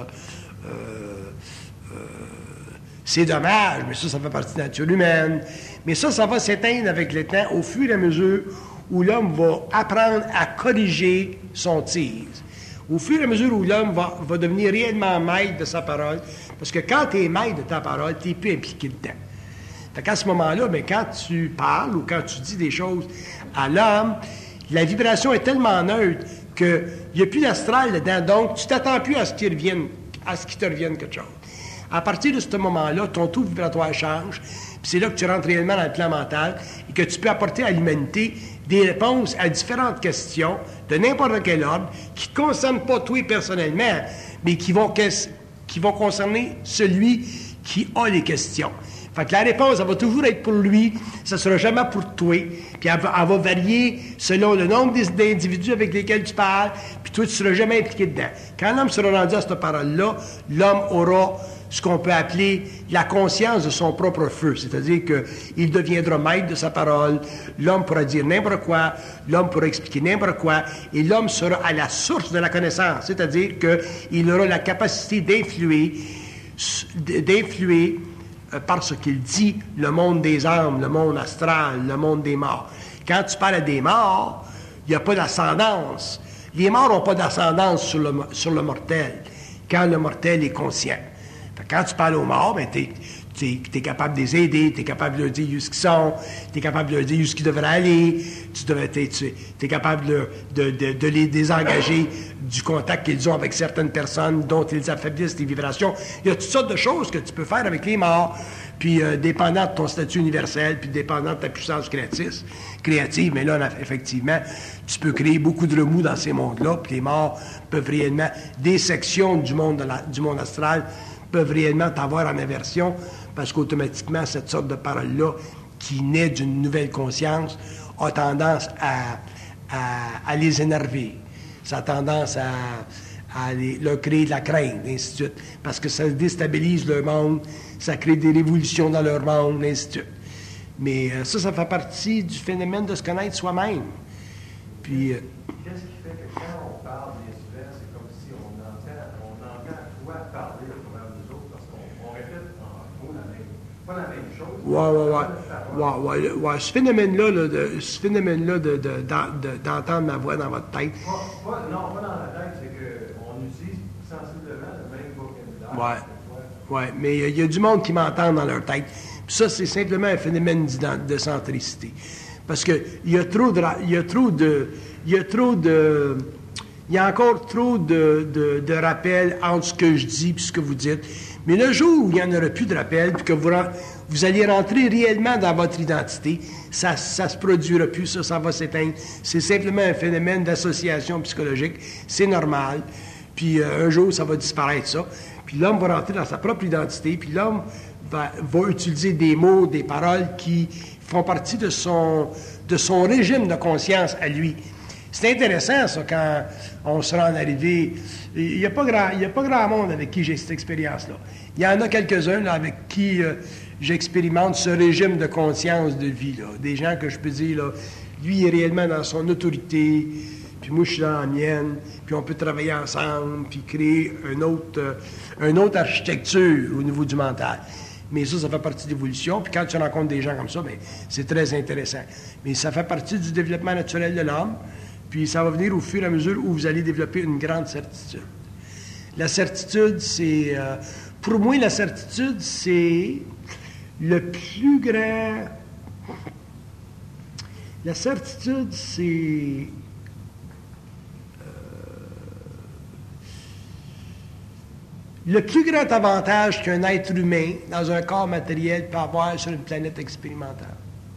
C'est dommage, mais ça fait partie de la nature humaine. Mais ça va s'éteindre avec le temps au fur et à mesure où l'homme va apprendre à corriger son tir. Au fur et à mesure où l'homme va devenir réellement maître de sa parole, parce que quand tu es maître de ta parole, tu n'es plus impliqué dedans. Fait qu'à ce moment-là, quand tu parles ou quand tu dis des choses à l'homme, la vibration est tellement neutre qu'il n'y a plus d'astral dedans, donc tu ne t'attends plus à ce qu'il te revienne quelque chose. À partir de ce moment-là, ton taux vibratoire change, puis c'est là que tu rentres réellement dans le plan mental et que tu peux apporter à l'humanité des réponses à différentes questions de n'importe quel ordre qui ne concernent pas toi personnellement, mais qui vont concerner celui qui a les questions. Fait que la réponse, elle va toujours être pour lui, ça sera jamais pour toi. Puis elle va varier selon le nombre d'individus avec lesquels tu parles, puis toi, tu ne seras jamais impliqué dedans. Quand l'homme sera rendu à cette parole-là, l'homme aura ce qu'on peut appeler la conscience de son propre feu. C'est-à-dire qu'il deviendra maître de sa parole, l'homme pourra dire n'importe quoi, l'homme pourra expliquer n'importe quoi, et l'homme sera à la source de la connaissance. C'est-à-dire qu'il aura la capacité d'influer par ce qu'il dit, le monde des âmes, le monde astral, le monde des morts. Quand tu parles des morts, il n'y a pas d'ascendance. Les morts n'ont pas d'ascendance sur le mortel, quand le mortel est conscient. Quand tu parles aux morts, ben, tu es capable de les aider, tu es capable de leur dire où ils sont, tu es capable de leur dire où ils devraient aller, tu es capable de les désengager du contact qu'ils ont avec certaines personnes dont ils affaiblissent les vibrations. Il y a toutes sortes de choses que tu peux faire avec les morts, puis dépendant de ton statut universel, puis dépendant de ta puissance créative, mais là, effectivement, tu peux créer beaucoup de remous dans ces mondes-là, puis les morts peuvent réellement, des sections du monde astral, peuvent réellement t'avoir en aversion, parce qu'automatiquement, cette sorte de parole-là, qui naît d'une nouvelle conscience, a tendance à les énerver. Ça a tendance à leur créer de la crainte, ainsi de suite, parce que ça déstabilise leur monde, ça crée des révolutions dans leur monde, ainsi de suite. Mais ça fait partie du phénomène de se connaître soi-même. Puis... qu'est-ce qui fait que quand on parle bien souvent, c'est comme si on entend toi parler au travers nous autres, parce qu'on répète en gros pas la même chose. Ouais. Ce phénomène-là d'entendre ma voix dans votre tête. Pas dans la tête, c'est qu'on utilise sensiblement le même vocabulaire. Ouais, mais il y a du monde qui m'entend dans leur tête. Puis ça, c'est simplement un phénomène de centricité. Parce que il y a encore trop de rappels entre ce que je dis et ce que vous dites. Mais le jour où il n'y en aura plus de rappels, puis que vous allez rentrer réellement dans votre identité, ça se produira plus, ça va s'éteindre. C'est simplement un phénomène d'association psychologique. C'est normal. Puis un jour, ça va disparaître, ça. Puis l'homme va rentrer dans sa propre identité, puis l'homme va utiliser des mots, des paroles qui font partie de son régime de conscience à lui. C'est intéressant, ça, quand on sera en arrivée. Il n'y a pas grand monde avec qui j'ai cette expérience-là. Il y en a quelques-uns là, avec qui j'expérimente ce régime de conscience de vie, là. Des gens que je peux dire, là, lui est réellement dans son autorité, puis moi je suis dans la mienne, puis on peut travailler ensemble, puis créer une autre architecture au niveau du mental. Mais ça fait partie de l'évolution. Puis quand tu rencontres des gens comme ça, bien, c'est très intéressant. Mais ça fait partie du développement naturel de l'homme. Puis ça va venir au fur et à mesure où vous allez développer une grande certitude. La certitude, c'est... pour moi, la certitude, c'est le plus grand... La certitude, c'est... le plus grand avantage qu'un être humain, dans un corps matériel, peut avoir sur une planète expérimentale.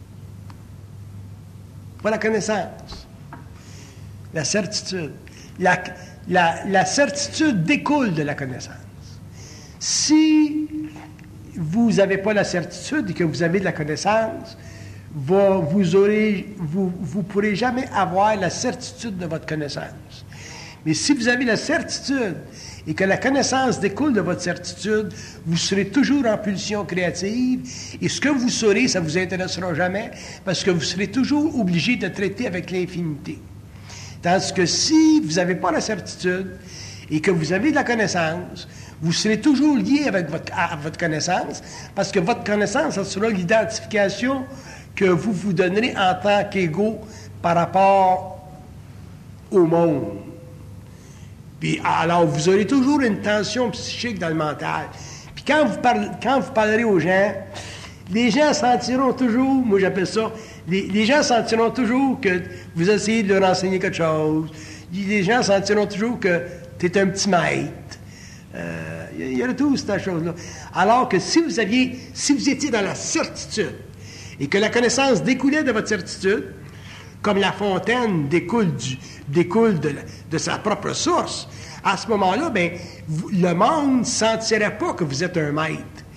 Pas la connaissance. La certitude. La certitude découle de la connaissance. Si vous n'avez pas la certitude et que vous avez de la connaissance, vous ne pourrez jamais avoir la certitude de votre connaissance. Mais si vous avez la certitude et que la connaissance découle de votre certitude, vous serez toujours en pulsion créative, et ce que vous saurez, ça ne vous intéressera jamais, parce que vous serez toujours obligé de traiter avec l'infinité. Tandis que si vous n'avez pas la certitude et que vous avez de la connaissance, vous serez toujours lié à votre connaissance, parce que votre connaissance, ça sera l'identification que vous vous donnerez en tant qu'égaux par rapport au monde. Puis, alors, vous aurez toujours une tension psychique dans le mental. Puis quand vous parlerez aux gens, les gens sentiront toujours, moi j'appelle ça, les gens sentiront toujours que vous essayez de leur enseigner quelque chose. Les gens sentiront toujours que tu es un petit maître. Il y a tout cette chose-là. Alors que si vous étiez dans la certitude et que la connaissance découlait de votre certitude, comme la fontaine découle de sa propre source, à ce moment-là, bien, le monde ne sentirait pas que vous êtes un maître.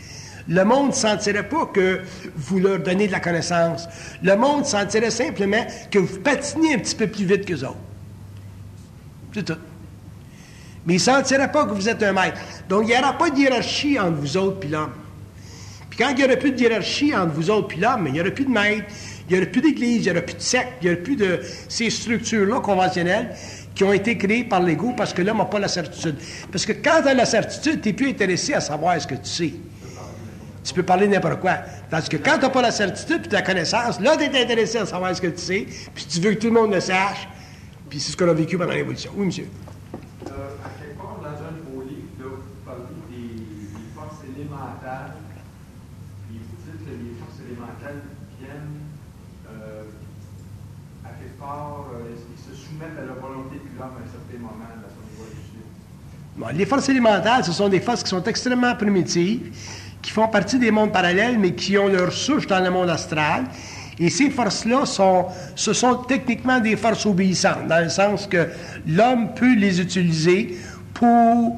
Le monde ne sentirait pas que vous leur donnez de la connaissance. Le monde sentirait simplement que vous patinez un petit peu plus vite qu'eux autres. C'est tout. Mais ils ne sentiraient pas que vous êtes un maître. Donc, il n'y aura pas de hiérarchie entre vous autres et l'homme. Puis quand il n'y aura plus de hiérarchie entre vous autres et l'homme, il n'y aura plus de maître, il n'y aura plus d'église, il n'y aura plus de secte, il n'y aura plus de ces structures-là conventionnelles qui ont été créées par l'ego parce que l'homme n'a pas la certitude. Parce que quand tu as la certitude, tu n'es plus intéressé à savoir ce que tu sais. Tu peux parler n'importe quoi. Parce que quand tu n'as pas la certitude et la connaissance, là, tu es intéressé à savoir ce que tu sais, puis tu veux que tout le monde le sache. Puis c'est ce qu'on a vécu pendant l'évolution. Oui, monsieur. À quelque part, dans un de vos livres, là, vous parlez des forces élémentales. Puis vous dites que les forces élémentales viennent, à quelque part, ils se soumettent à la volonté de l'homme à un certain moment de son évolution. Bon, les forces élémentales, ce sont des forces qui sont extrêmement primitives, qui font partie des mondes parallèles, mais qui ont leur souche dans le monde astral. Et ces forces-là ce sont techniquement des forces obéissantes, dans le sens que l'homme peut les utiliser pour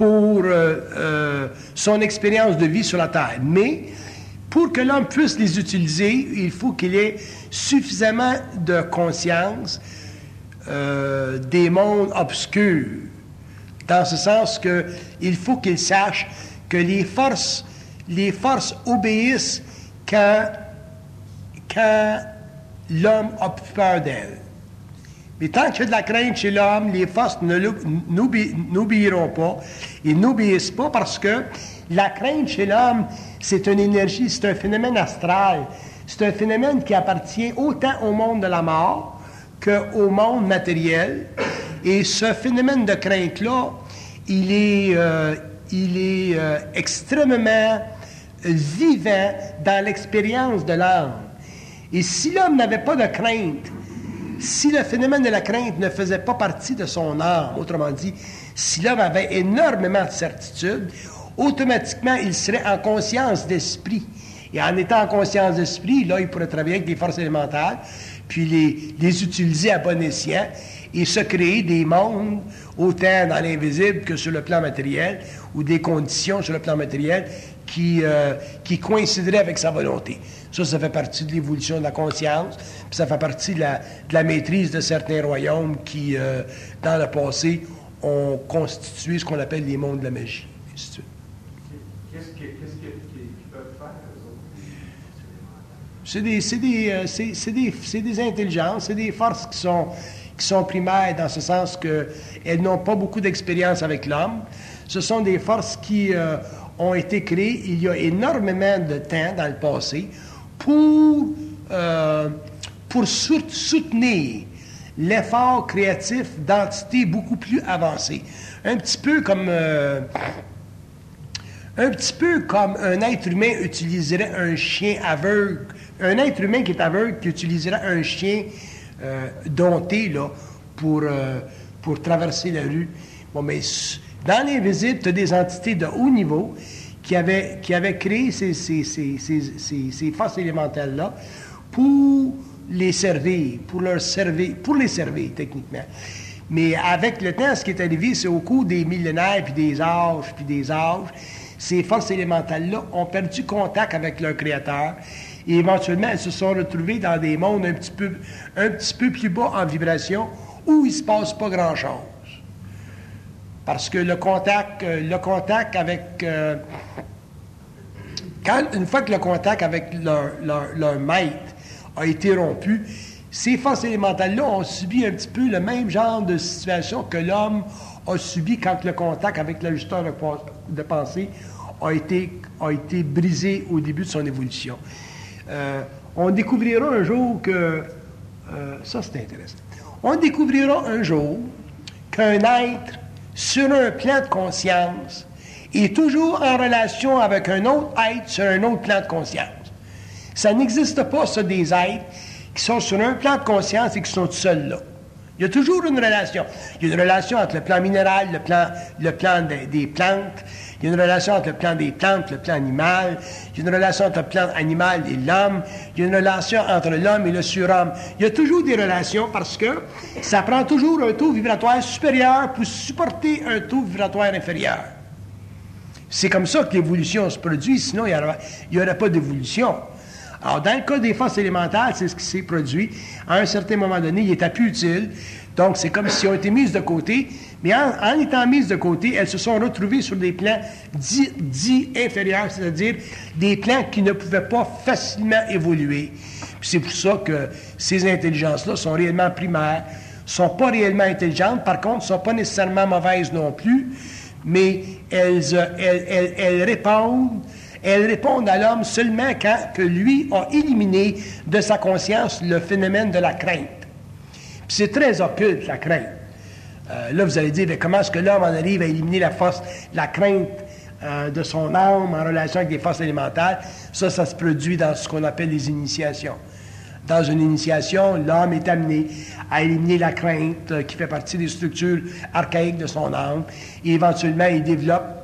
son expérience de vie sur la Terre. Mais pour que l'homme puisse les utiliser, il faut qu'il ait suffisamment de conscience des mondes obscurs, dans ce sens qu'il faut qu'il sache que les forces obéissent quand l'homme a peur d'elle. Mais tant qu'il y a de la crainte chez l'homme, les forces n'obéiront pas. Ils n'obéissent pas parce que la crainte chez l'homme, c'est une énergie, c'est un phénomène astral. C'est un phénomène qui appartient autant au monde de la mort qu'au monde matériel. Et ce phénomène de crainte-là, il est extrêmement vivant dans l'expérience de l'âme. Et si l'homme n'avait pas de crainte, si le phénomène de la crainte ne faisait pas partie de son âme, autrement dit, si l'homme avait énormément de certitude, automatiquement, il serait en conscience d'esprit. Et en étant en conscience d'esprit, là, il pourrait travailler avec des forces élémentales, puis les utiliser à bon escient et se créer des mondes, autant dans l'invisible que sur le plan matériel, ou des conditions sur le plan matériel qui coïncideraient avec sa volonté. Ça fait partie de l'évolution de la conscience, puis ça fait partie de la maîtrise de certains royaumes qui, dans le passé, ont constitué ce qu'on appelle les mondes de la magie. Et ainsi de suite. Qu'est-ce qu'ils peuvent faire, eux autres? C'est des intelligences, c'est des forces qui sont primaires dans ce sens qu'elles n'ont pas beaucoup d'expérience avec l'homme. Ce sont des forces qui ont été créées il y a énormément de temps dans le passé pour soutenir l'effort créatif d'entités beaucoup plus avancées. Un petit peu comme un être humain utiliserait un chien aveugle. Un être humain qui est aveugle qui utiliserait un chien dompté là, pour traverser la rue. Bon, mais dans l'invisible, tu as des entités de haut niveau qui avaient créé ces forces élémentales-là pour les servir, pour les servir techniquement. Mais avec le temps, ce qui est arrivé, c'est au cours des millénaires, puis des âges, ces forces élémentales-là ont perdu contact avec leur créateur. Et éventuellement, elles se sont retrouvées dans des mondes un petit peu plus bas en vibration, où il ne se passe pas grand-chose. Parce que le contact avec... une fois que le contact avec leur maître a été rompu, ces forces élémentales-là ont subi un petit peu le même genre de situation que l'homme a subi quand le contact avec l'ajusteur de pensée a été brisé au début de son évolution. On découvrira un jour que... ça, c'est intéressant. On découvrira un jour qu'un être, sur un plan de conscience, est toujours en relation avec un autre être sur un autre plan de conscience. Ça n'existe pas, ça, des êtres qui sont sur un plan de conscience et qui sont seuls là. Il y a toujours une relation. Il y a une relation entre le plan minéral, le plan des plantes. Il y a une relation entre le plan des plantes, le plan animal. Il y a une relation entre le plan animal et l'homme. Il y a une relation entre l'homme et le surhomme. Il y a toujours des relations parce que ça prend toujours un taux vibratoire supérieur pour supporter un taux vibratoire inférieur. C'est comme ça que l'évolution se produit, sinon il n'y aurait pas d'évolution. Alors, dans le cas des forces élémentaires, c'est ce qui s'est produit. À un certain moment donné, il n'était plus utile. Donc, c'est comme si elles ont été mises de côté. Mais en étant mises de côté, elles se sont retrouvées sur des plans dits inférieurs, c'est-à-dire des plans qui ne pouvaient pas facilement évoluer. Puis c'est pour ça que ces intelligences-là sont réellement primaires, ne sont pas réellement intelligentes, par contre, ne sont pas nécessairement mauvaises non plus, mais elles répondent à l'homme seulement quand que lui a éliminé de sa conscience le phénomène de la crainte. Puis c'est très occulte, la crainte. Là, vous allez dire, mais comment est-ce que l'homme en arrive à éliminer la crainte de son âme en relation avec des forces élémentaires? Ça se produit dans ce qu'on appelle les initiations. Dans une initiation, l'homme est amené à éliminer la crainte qui fait partie des structures archaïques de son âme. Et éventuellement, il développe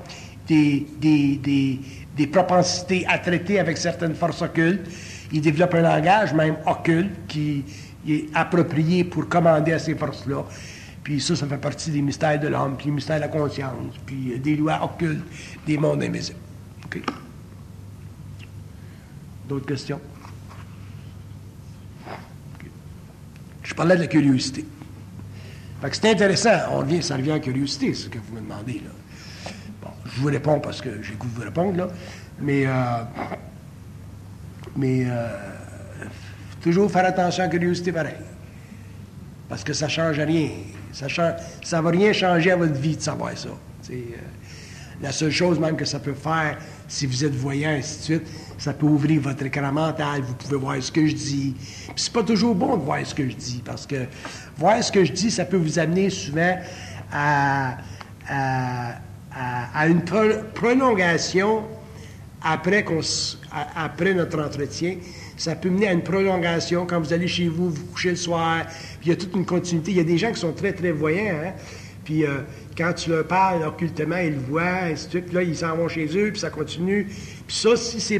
des propensités à traiter avec certaines forces occultes. Il développe un langage même occulte qui est approprié pour commander à ces forces-là. Puis ça fait partie des mystères de l'homme, puis les mystères de la conscience, puis des lois occultes des mondes invisibles. OK? D'autres questions? Okay. Je parlais de la curiosité. Fait que c'est intéressant. Ça revient à la curiosité, c'est ce que vous me demandez, là. Bon, je vous réponds parce que j'ai le goût de vous répondre, là. Mais toujours faire attention à la curiosité pareil. Parce que ça ne change rien. Ça ne va rien changer à votre vie de savoir ça. La seule chose même que ça peut faire, si vous êtes voyant, ainsi de suite, ça peut ouvrir votre écran mental, vous pouvez voir ce que je dis. Puis c'est pas toujours bon de voir ce que je dis, parce que voir ce que je dis, ça peut vous amener souvent à une prolongation après notre entretien. Ça peut mener à une prolongation quand vous allez chez vous, vous couchez le soir, puis il y a toute une continuité. Il y a des gens qui sont très, très voyants, hein? Puis quand tu leur parles occultement, ils le voient, ainsi de suite. Puis là, ils s'en vont chez eux, puis ça continue. Puis ça, si c'est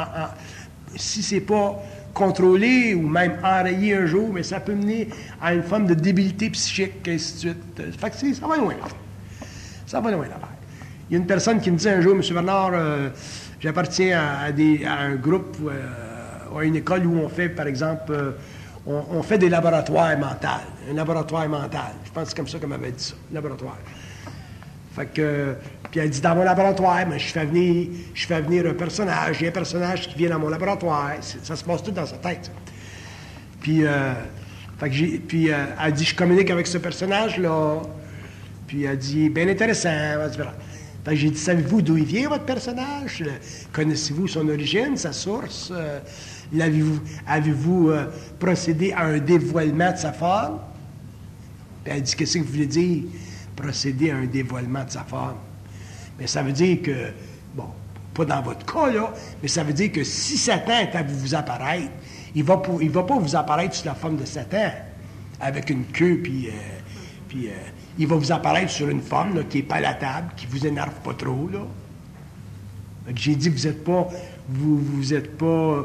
pas contrôlé ou même enrayé un jour, mais ça peut mener à une forme de débilité psychique, ainsi de suite. Fait que ça va loin, là. Ça va loin, là-bas. Il y a une personne qui me dit un jour, M. Bernard, j'appartiens à un groupe... à une école où on fait, par exemple, on fait des laboratoires mentaux. Un laboratoire mental. Je pense que c'est comme ça qu'elle m'avait dit ça, laboratoire. Fait que, puis elle dit, dans mon laboratoire, mais je fais venir un personnage. Il y a un personnage qui vient dans mon laboratoire. Ça se passe tout dans sa tête. Puis, elle dit, je communique avec ce personnage-là. Puis elle dit, bien intéressant. Fait que j'ai dit, savez-vous d'où il vient, votre personnage? Connaissez-vous son origine, sa source? Avez-vous procédé à un dévoilement de sa forme? Puis elle dit, qu'est-ce que vous voulez dire, procéder à un dévoilement de sa forme? Mais ça veut dire que, bon, pas dans votre cas, là, mais ça veut dire que si Satan est à vous apparaître, il va pas vous apparaître sous la forme de Satan, avec une queue, puis il va vous apparaître sur une forme là, qui est palatable, qui vous énerve pas trop, là. Donc, j'ai dit, vous êtes pas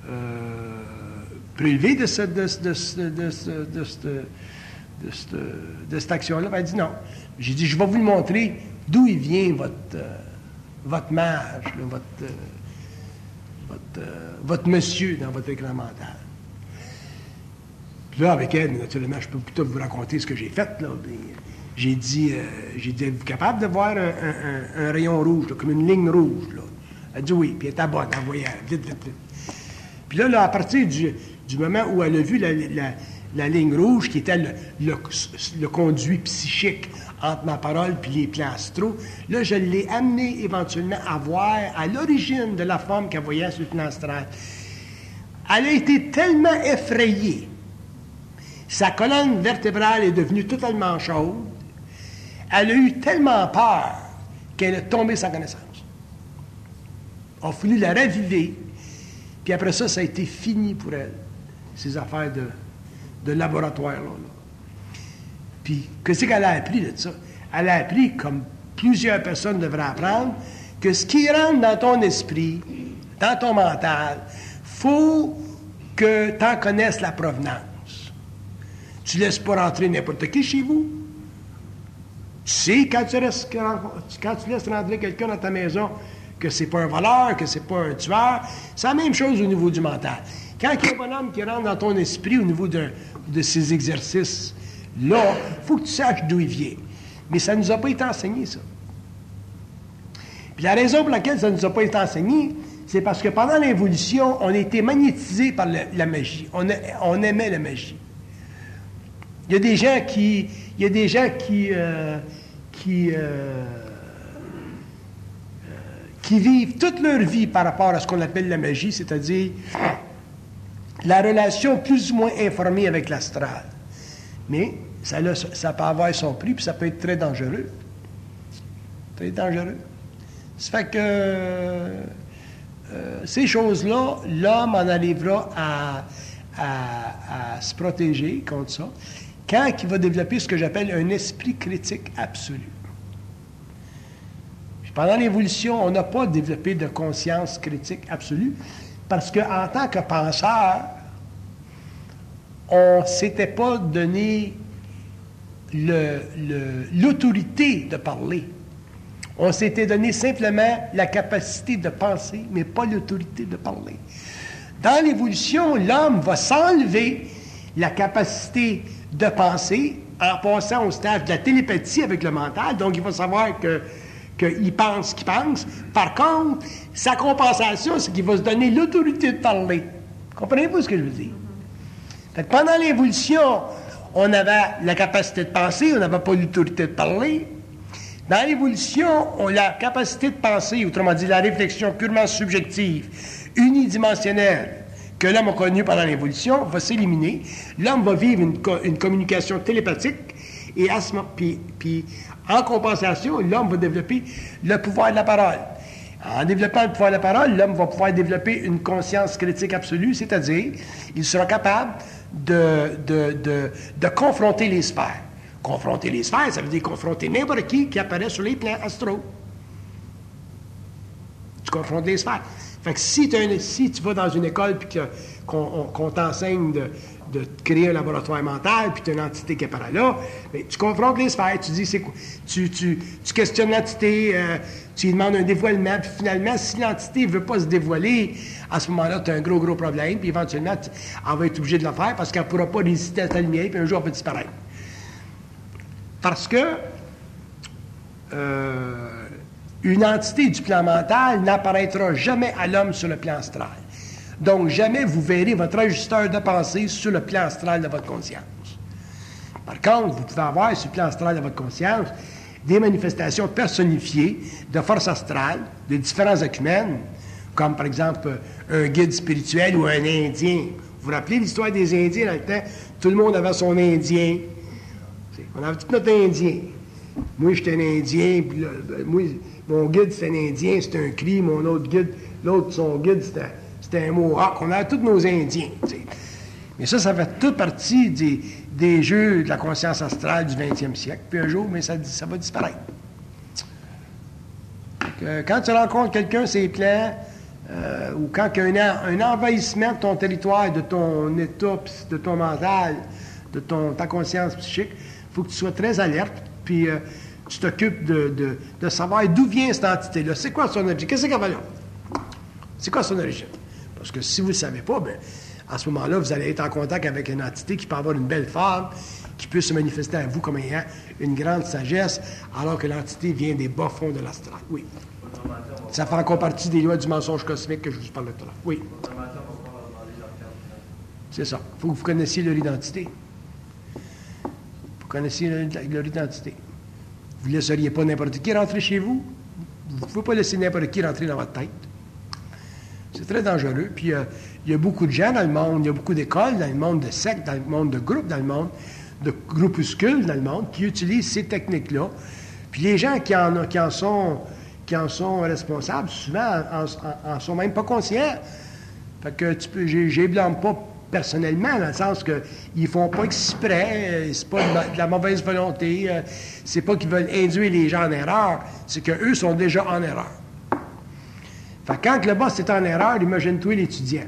prélevé de cette action-là. Elle dit non. J'ai dit, je vais vous le montrer d'où il vient votre mage, là, votre monsieur dans votre écran mental. Puis là, avec elle, naturellement, je peux plutôt vous raconter ce que j'ai fait, là. J'ai dit, êtes-vous capable de voir un rayon rouge, là, comme une ligne rouge, là? Elle dit oui, puis elle était bonne, en voyant, vite. Puis là, à partir du moment où elle a vu la ligne rouge, qui était le conduit psychique entre ma parole puis les plans astraux, là, je l'ai amené éventuellement à voir à l'origine de la forme qu'elle voyait sur le plan astral. Elle a été tellement effrayée. Sa colonne vertébrale est devenue totalement chaude. Elle a eu tellement peur qu'elle est tombée sans connaissance. On a voulu la raviver. Puis après ça, ça a été fini pour elle, ces affaires de laboratoire. Là. Puis, qu'est-ce qu'elle a appris de ça? Elle a appris, comme plusieurs personnes devraient apprendre, que ce qui rentre dans ton esprit, dans ton mental, faut que tu en connaisses la provenance. Tu ne laisses pas rentrer n'importe qui chez vous. Tu sais, quand tu laisses rentrer quelqu'un dans ta maison, que c'est pas un voleur, que c'est pas un tueur, c'est la même chose au niveau du mental. Quand il y a un bonhomme qui rentre dans ton esprit au niveau de ces exercices-là, il faut que tu saches d'où il vient. Mais ça ne nous a pas été enseigné, ça. Puis la raison pour laquelle ça ne nous a pas été enseigné, c'est parce que pendant l'évolution, on a été magnétisé par la magie. On aimait la magie. Il y a des gens qui vivent toute leur vie par rapport à ce qu'on appelle la magie, c'est-à-dire la relation plus ou moins informée avec l'astral. Mais ça peut avoir son prix, puis ça peut être très dangereux. Très dangereux. Ça fait que ces choses-là, l'homme en arrivera à se protéger contre ça quand il va développer ce que j'appelle un esprit critique absolu. Puis pendant l'évolution, on n'a pas développé de conscience critique absolue parce qu'en tant que penseur, on ne s'était pas donné l'autorité de parler. On s'était donné simplement la capacité de penser, mais pas l'autorité de parler. Dans l'évolution, l'homme va s'enlever la capacité de penser en passant au stade de la télépathie avec le mental. Donc, il va savoir qu'il pense qu'il pense. Par contre, sa compensation, c'est qu'il va se donner l'autorité de parler. Comprenez-vous ce que je veux dire? Fait que pendant l'évolution, on avait la capacité de penser, on n'avait pas l'autorité de parler. Dans l'évolution, on a la capacité de penser, autrement dit, la réflexion purement subjective, unidimensionnelle, que l'homme a connue pendant l'évolution, va s'éliminer. L'homme va vivre une communication télépathique, et puis en compensation, l'homme va développer le pouvoir de la parole. En développant le pouvoir de la parole, l'homme va pouvoir développer une conscience critique absolue, c'est-à-dire, il sera capable de confronter les sphères. Confronter les sphères, ça veut dire confronter n'importe qui apparaît sur les plans astraux. Tu confrontes les sphères. Fait que si tu vas dans une école puis qu'on t'enseigne de créer un laboratoire mental, puis tu as une entité qui apparaît là, bien, tu confrontes les sphères, tu dis c'est quoi. Tu questionnes l'entité, tu lui demandes un dévoilement, puis finalement, si l'entité ne veut pas se dévoiler, à ce moment-là, tu as un gros problème, puis éventuellement, elle va être obligée de le faire parce qu'elle ne pourra pas résister à ta lumière, puis un jour, elle va disparaître. Parce que une entité du plan mental n'apparaîtra jamais à l'homme sur le plan astral. Donc, jamais vous verrez votre ajusteur de pensée sur le plan astral de votre conscience. Par contre, vous pouvez avoir sur le plan astral de votre conscience des manifestations personnifiées de forces astrales, de différents œcumènes, comme par exemple un guide spirituel ou un Indien. Vous vous rappelez l'histoire des Indiens dans le temps? Tout le monde avait son Indien. On avait tout notre Indien. Moi, j'étais un Indien, puis moi, mon guide, c'était un Indien, c'était un cri, mon autre guide, son guide, c'était un Mohawk. On avait tous nos Indiens, t'sais. Mais ça fait toute partie des jeux de la conscience astrale du 20e siècle. Puis un jour, mais ça va disparaître. Quand tu rencontres quelqu'un, c'est plans, ou quand il y a un envahissement de ton territoire, de ton état, de ton mental, de ta conscience psychique, il faut que tu sois très alerte, puis tu t'occupes de savoir d'où vient cette entité-là. C'est quoi son objet? Qu'est-ce qu'elle va là? C'est quoi son origine? Parce que si vous ne le savez pas, bien, à ce moment-là, vous allez être en contact avec une entité qui peut avoir une belle forme, qui peut se manifester à vous comme ayant une grande sagesse, alors que l'entité vient des bas-fonds de l'astral. Oui. Ça fait encore partie des lois du mensonge cosmique que je vous parlais tout à l'heure. Oui. C'est ça. Il faut que vous connaissiez leur identité. Vous connaissiez leur identité. Vous ne laisseriez pas n'importe qui rentrer chez vous. Vous ne pouvez pas laisser n'importe qui rentrer dans votre tête. C'est très dangereux. Puis il y a beaucoup de gens dans le monde, il y a beaucoup d'écoles dans le monde, de sectes, dans le monde, de groupes dans le monde, de groupuscules dans le monde qui utilisent ces techniques-là. Puis les gens qui en sont responsables, souvent, en sont même pas conscients. Fait que je les blâme pas personnellement, dans le sens qu'ils font pas exprès, c'est pas de la mauvaise volonté, c'est pas qu'ils veulent induire les gens en erreur, c'est qu'eux sont déjà en erreur. Fait que quand le boss est en erreur, imagine-toi l'étudiant.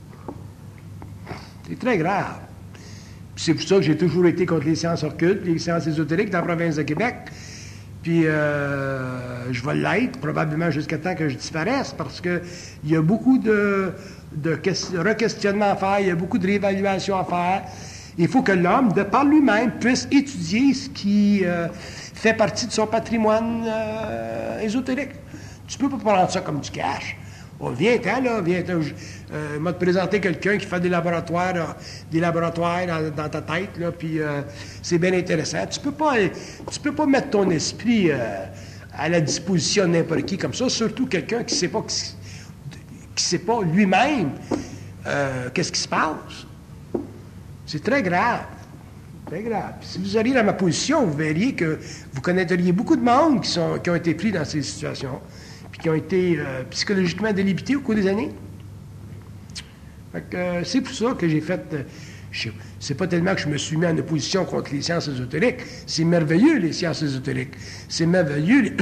C'est très grave. Puis c'est pour ça que j'ai toujours été contre les sciences occultes, les sciences ésotériques dans la province de Québec. Puis je vais l'être, probablement jusqu'à temps que je disparaisse, parce qu'il y a beaucoup de re-questionnement à faire, il y a beaucoup de réévaluation à faire. Il faut que l'homme, de par lui-même, puisse étudier ce qui fait partie de son patrimoine ésotérique. Tu peux pas prendre ça comme du cash. Oh, viens-t'en, là, viens-t'en. M'a te présenter quelqu'un qui fait des laboratoires dans ta tête, là, puis c'est bien intéressant. Tu peux pas mettre ton esprit à la disposition de n'importe qui comme ça, surtout quelqu'un qui sait pas lui-même qu'est-ce qui se passe. C'est très grave. Très grave. Puis si vous auriez dans ma position, vous verriez que vous connaîtriez beaucoup de monde qui ont été pris dans ces situations, puis qui ont été psychologiquement délibités au cours des années. Fait que, c'est pour ça que j'ai fait... c'est pas tellement que je me suis mis en opposition contre les sciences ésotériques. C'est merveilleux, les sciences ésotériques. C'est merveilleux,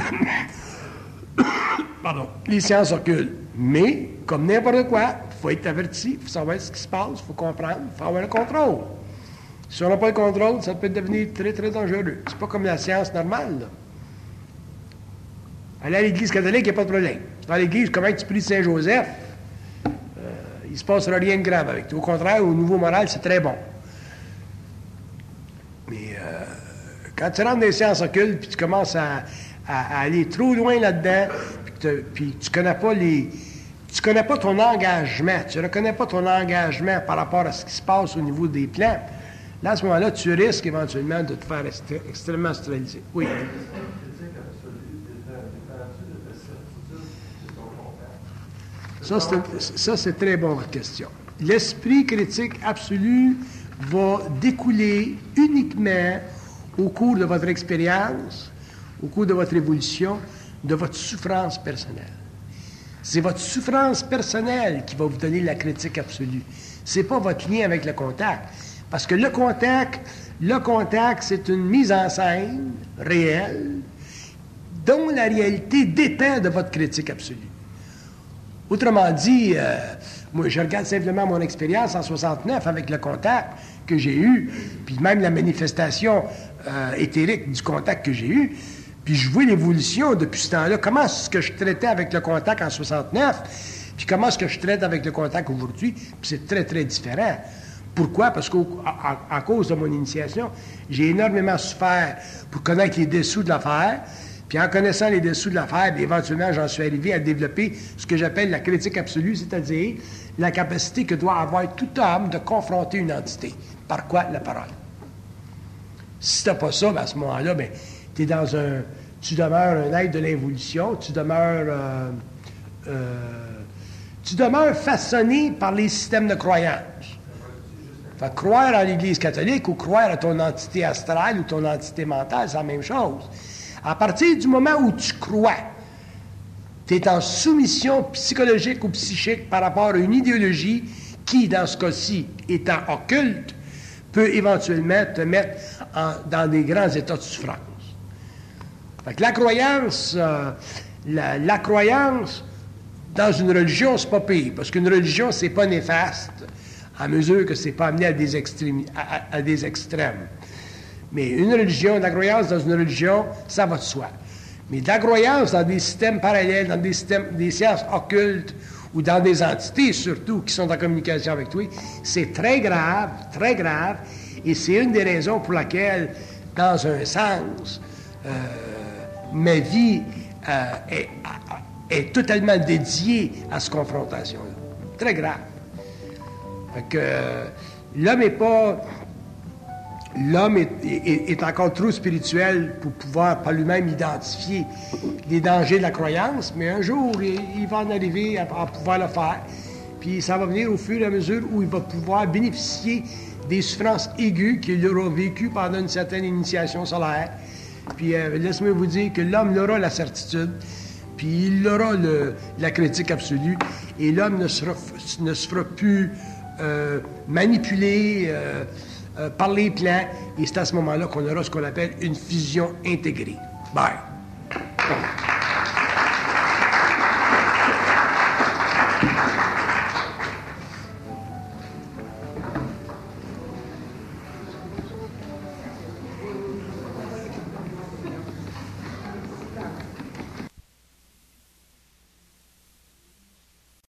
les sciences occultes. Mais, comme n'importe quoi, il faut être averti, il faut savoir ce qui se passe, il faut comprendre, il faut avoir le contrôle. Si on n'a pas le contrôle, ça peut devenir très, très dangereux. C'est pas comme la science normale, là. Aller à l'Église catholique, il n'y a pas de problème. Dans l'Église, comment tu pries Saint-Joseph, il ne se passera rien de grave avec toi. Au contraire, au niveau moral, c'est très bon. Mais quand tu rentres dans les sciences occultes, puis tu commences à aller trop loin là-dedans, puis tu connais pas tu connais pas ton engagement, tu ne reconnais pas ton engagement par rapport à ce qui se passe au niveau des plans, là, à ce moment-là, tu risques éventuellement de te faire extrêmement astraliser. Oui. Ça, c'est très bon, votre question. L'esprit critique absolu va découler uniquement au cours de votre expérience, au cours de votre évolution, de votre souffrance personnelle. C'est votre souffrance personnelle qui va vous donner la critique absolue. Ce n'est pas votre lien avec le contact. Parce que le contact, c'est une mise en scène réelle dont la réalité dépend de votre critique absolue. Autrement dit, moi, je regarde simplement mon expérience en 69 avec le contact que j'ai eu, puis même la manifestation éthérique du contact que j'ai eu, puis je vois l'évolution depuis ce temps-là. Comment est-ce que je traitais avec le contact en 69, puis comment est-ce que je traite avec le contact aujourd'hui, puis c'est très, très différent. Pourquoi? Parce qu'à cause de mon initiation, j'ai énormément souffert pour connaître les dessous de l'affaire. Puis en connaissant les dessous de l'affaire, éventuellement, j'en suis arrivé à développer ce que j'appelle la critique absolue, c'est-à-dire la capacité que doit avoir tout homme de confronter une entité. Par quoi? La parole. Si tu n'as pas ça, à ce moment-là, tu demeures un être de l'involution, tu demeures façonné par les systèmes de croyance. Fait que croire à l'Église catholique ou croire à ton entité astrale ou ton entité mentale, c'est la même chose. À partir du moment où tu crois, tu es en soumission psychologique ou psychique par rapport à une idéologie qui, dans ce cas-ci, étant occulte, peut éventuellement te mettre dans des grands états de souffrance. Fait que la croyance dans une religion, c'est pas pire, parce qu'une religion, c'est pas néfaste à mesure que c'est pas amené à des extrêmes. Mais une religion, la croyance dans une religion, ça va de soi. Mais la croyance dans des systèmes parallèles, dans des sciences occultes, ou dans des entités surtout qui sont en communication avec toi, c'est très grave, et c'est une des raisons pour laquelle, dans un sens, ma vie est totalement dédiée à cette confrontation-là. Très grave. Fait que l'homme est encore trop spirituel pour pouvoir par lui-même identifier les dangers de la croyance, mais un jour, il va en arriver à pouvoir le faire. Puis ça va venir au fur et à mesure où il va pouvoir bénéficier des souffrances aiguës qu'il aura vécues pendant une certaine initiation solaire. Puis laissez-moi vous dire que l'homme aura la certitude, puis il aura la critique absolue, et l'homme ne se fera plus manipuler par les plans, et c'est à ce moment-là qu'on aura ce qu'on appelle une fusion intégrée. Bye!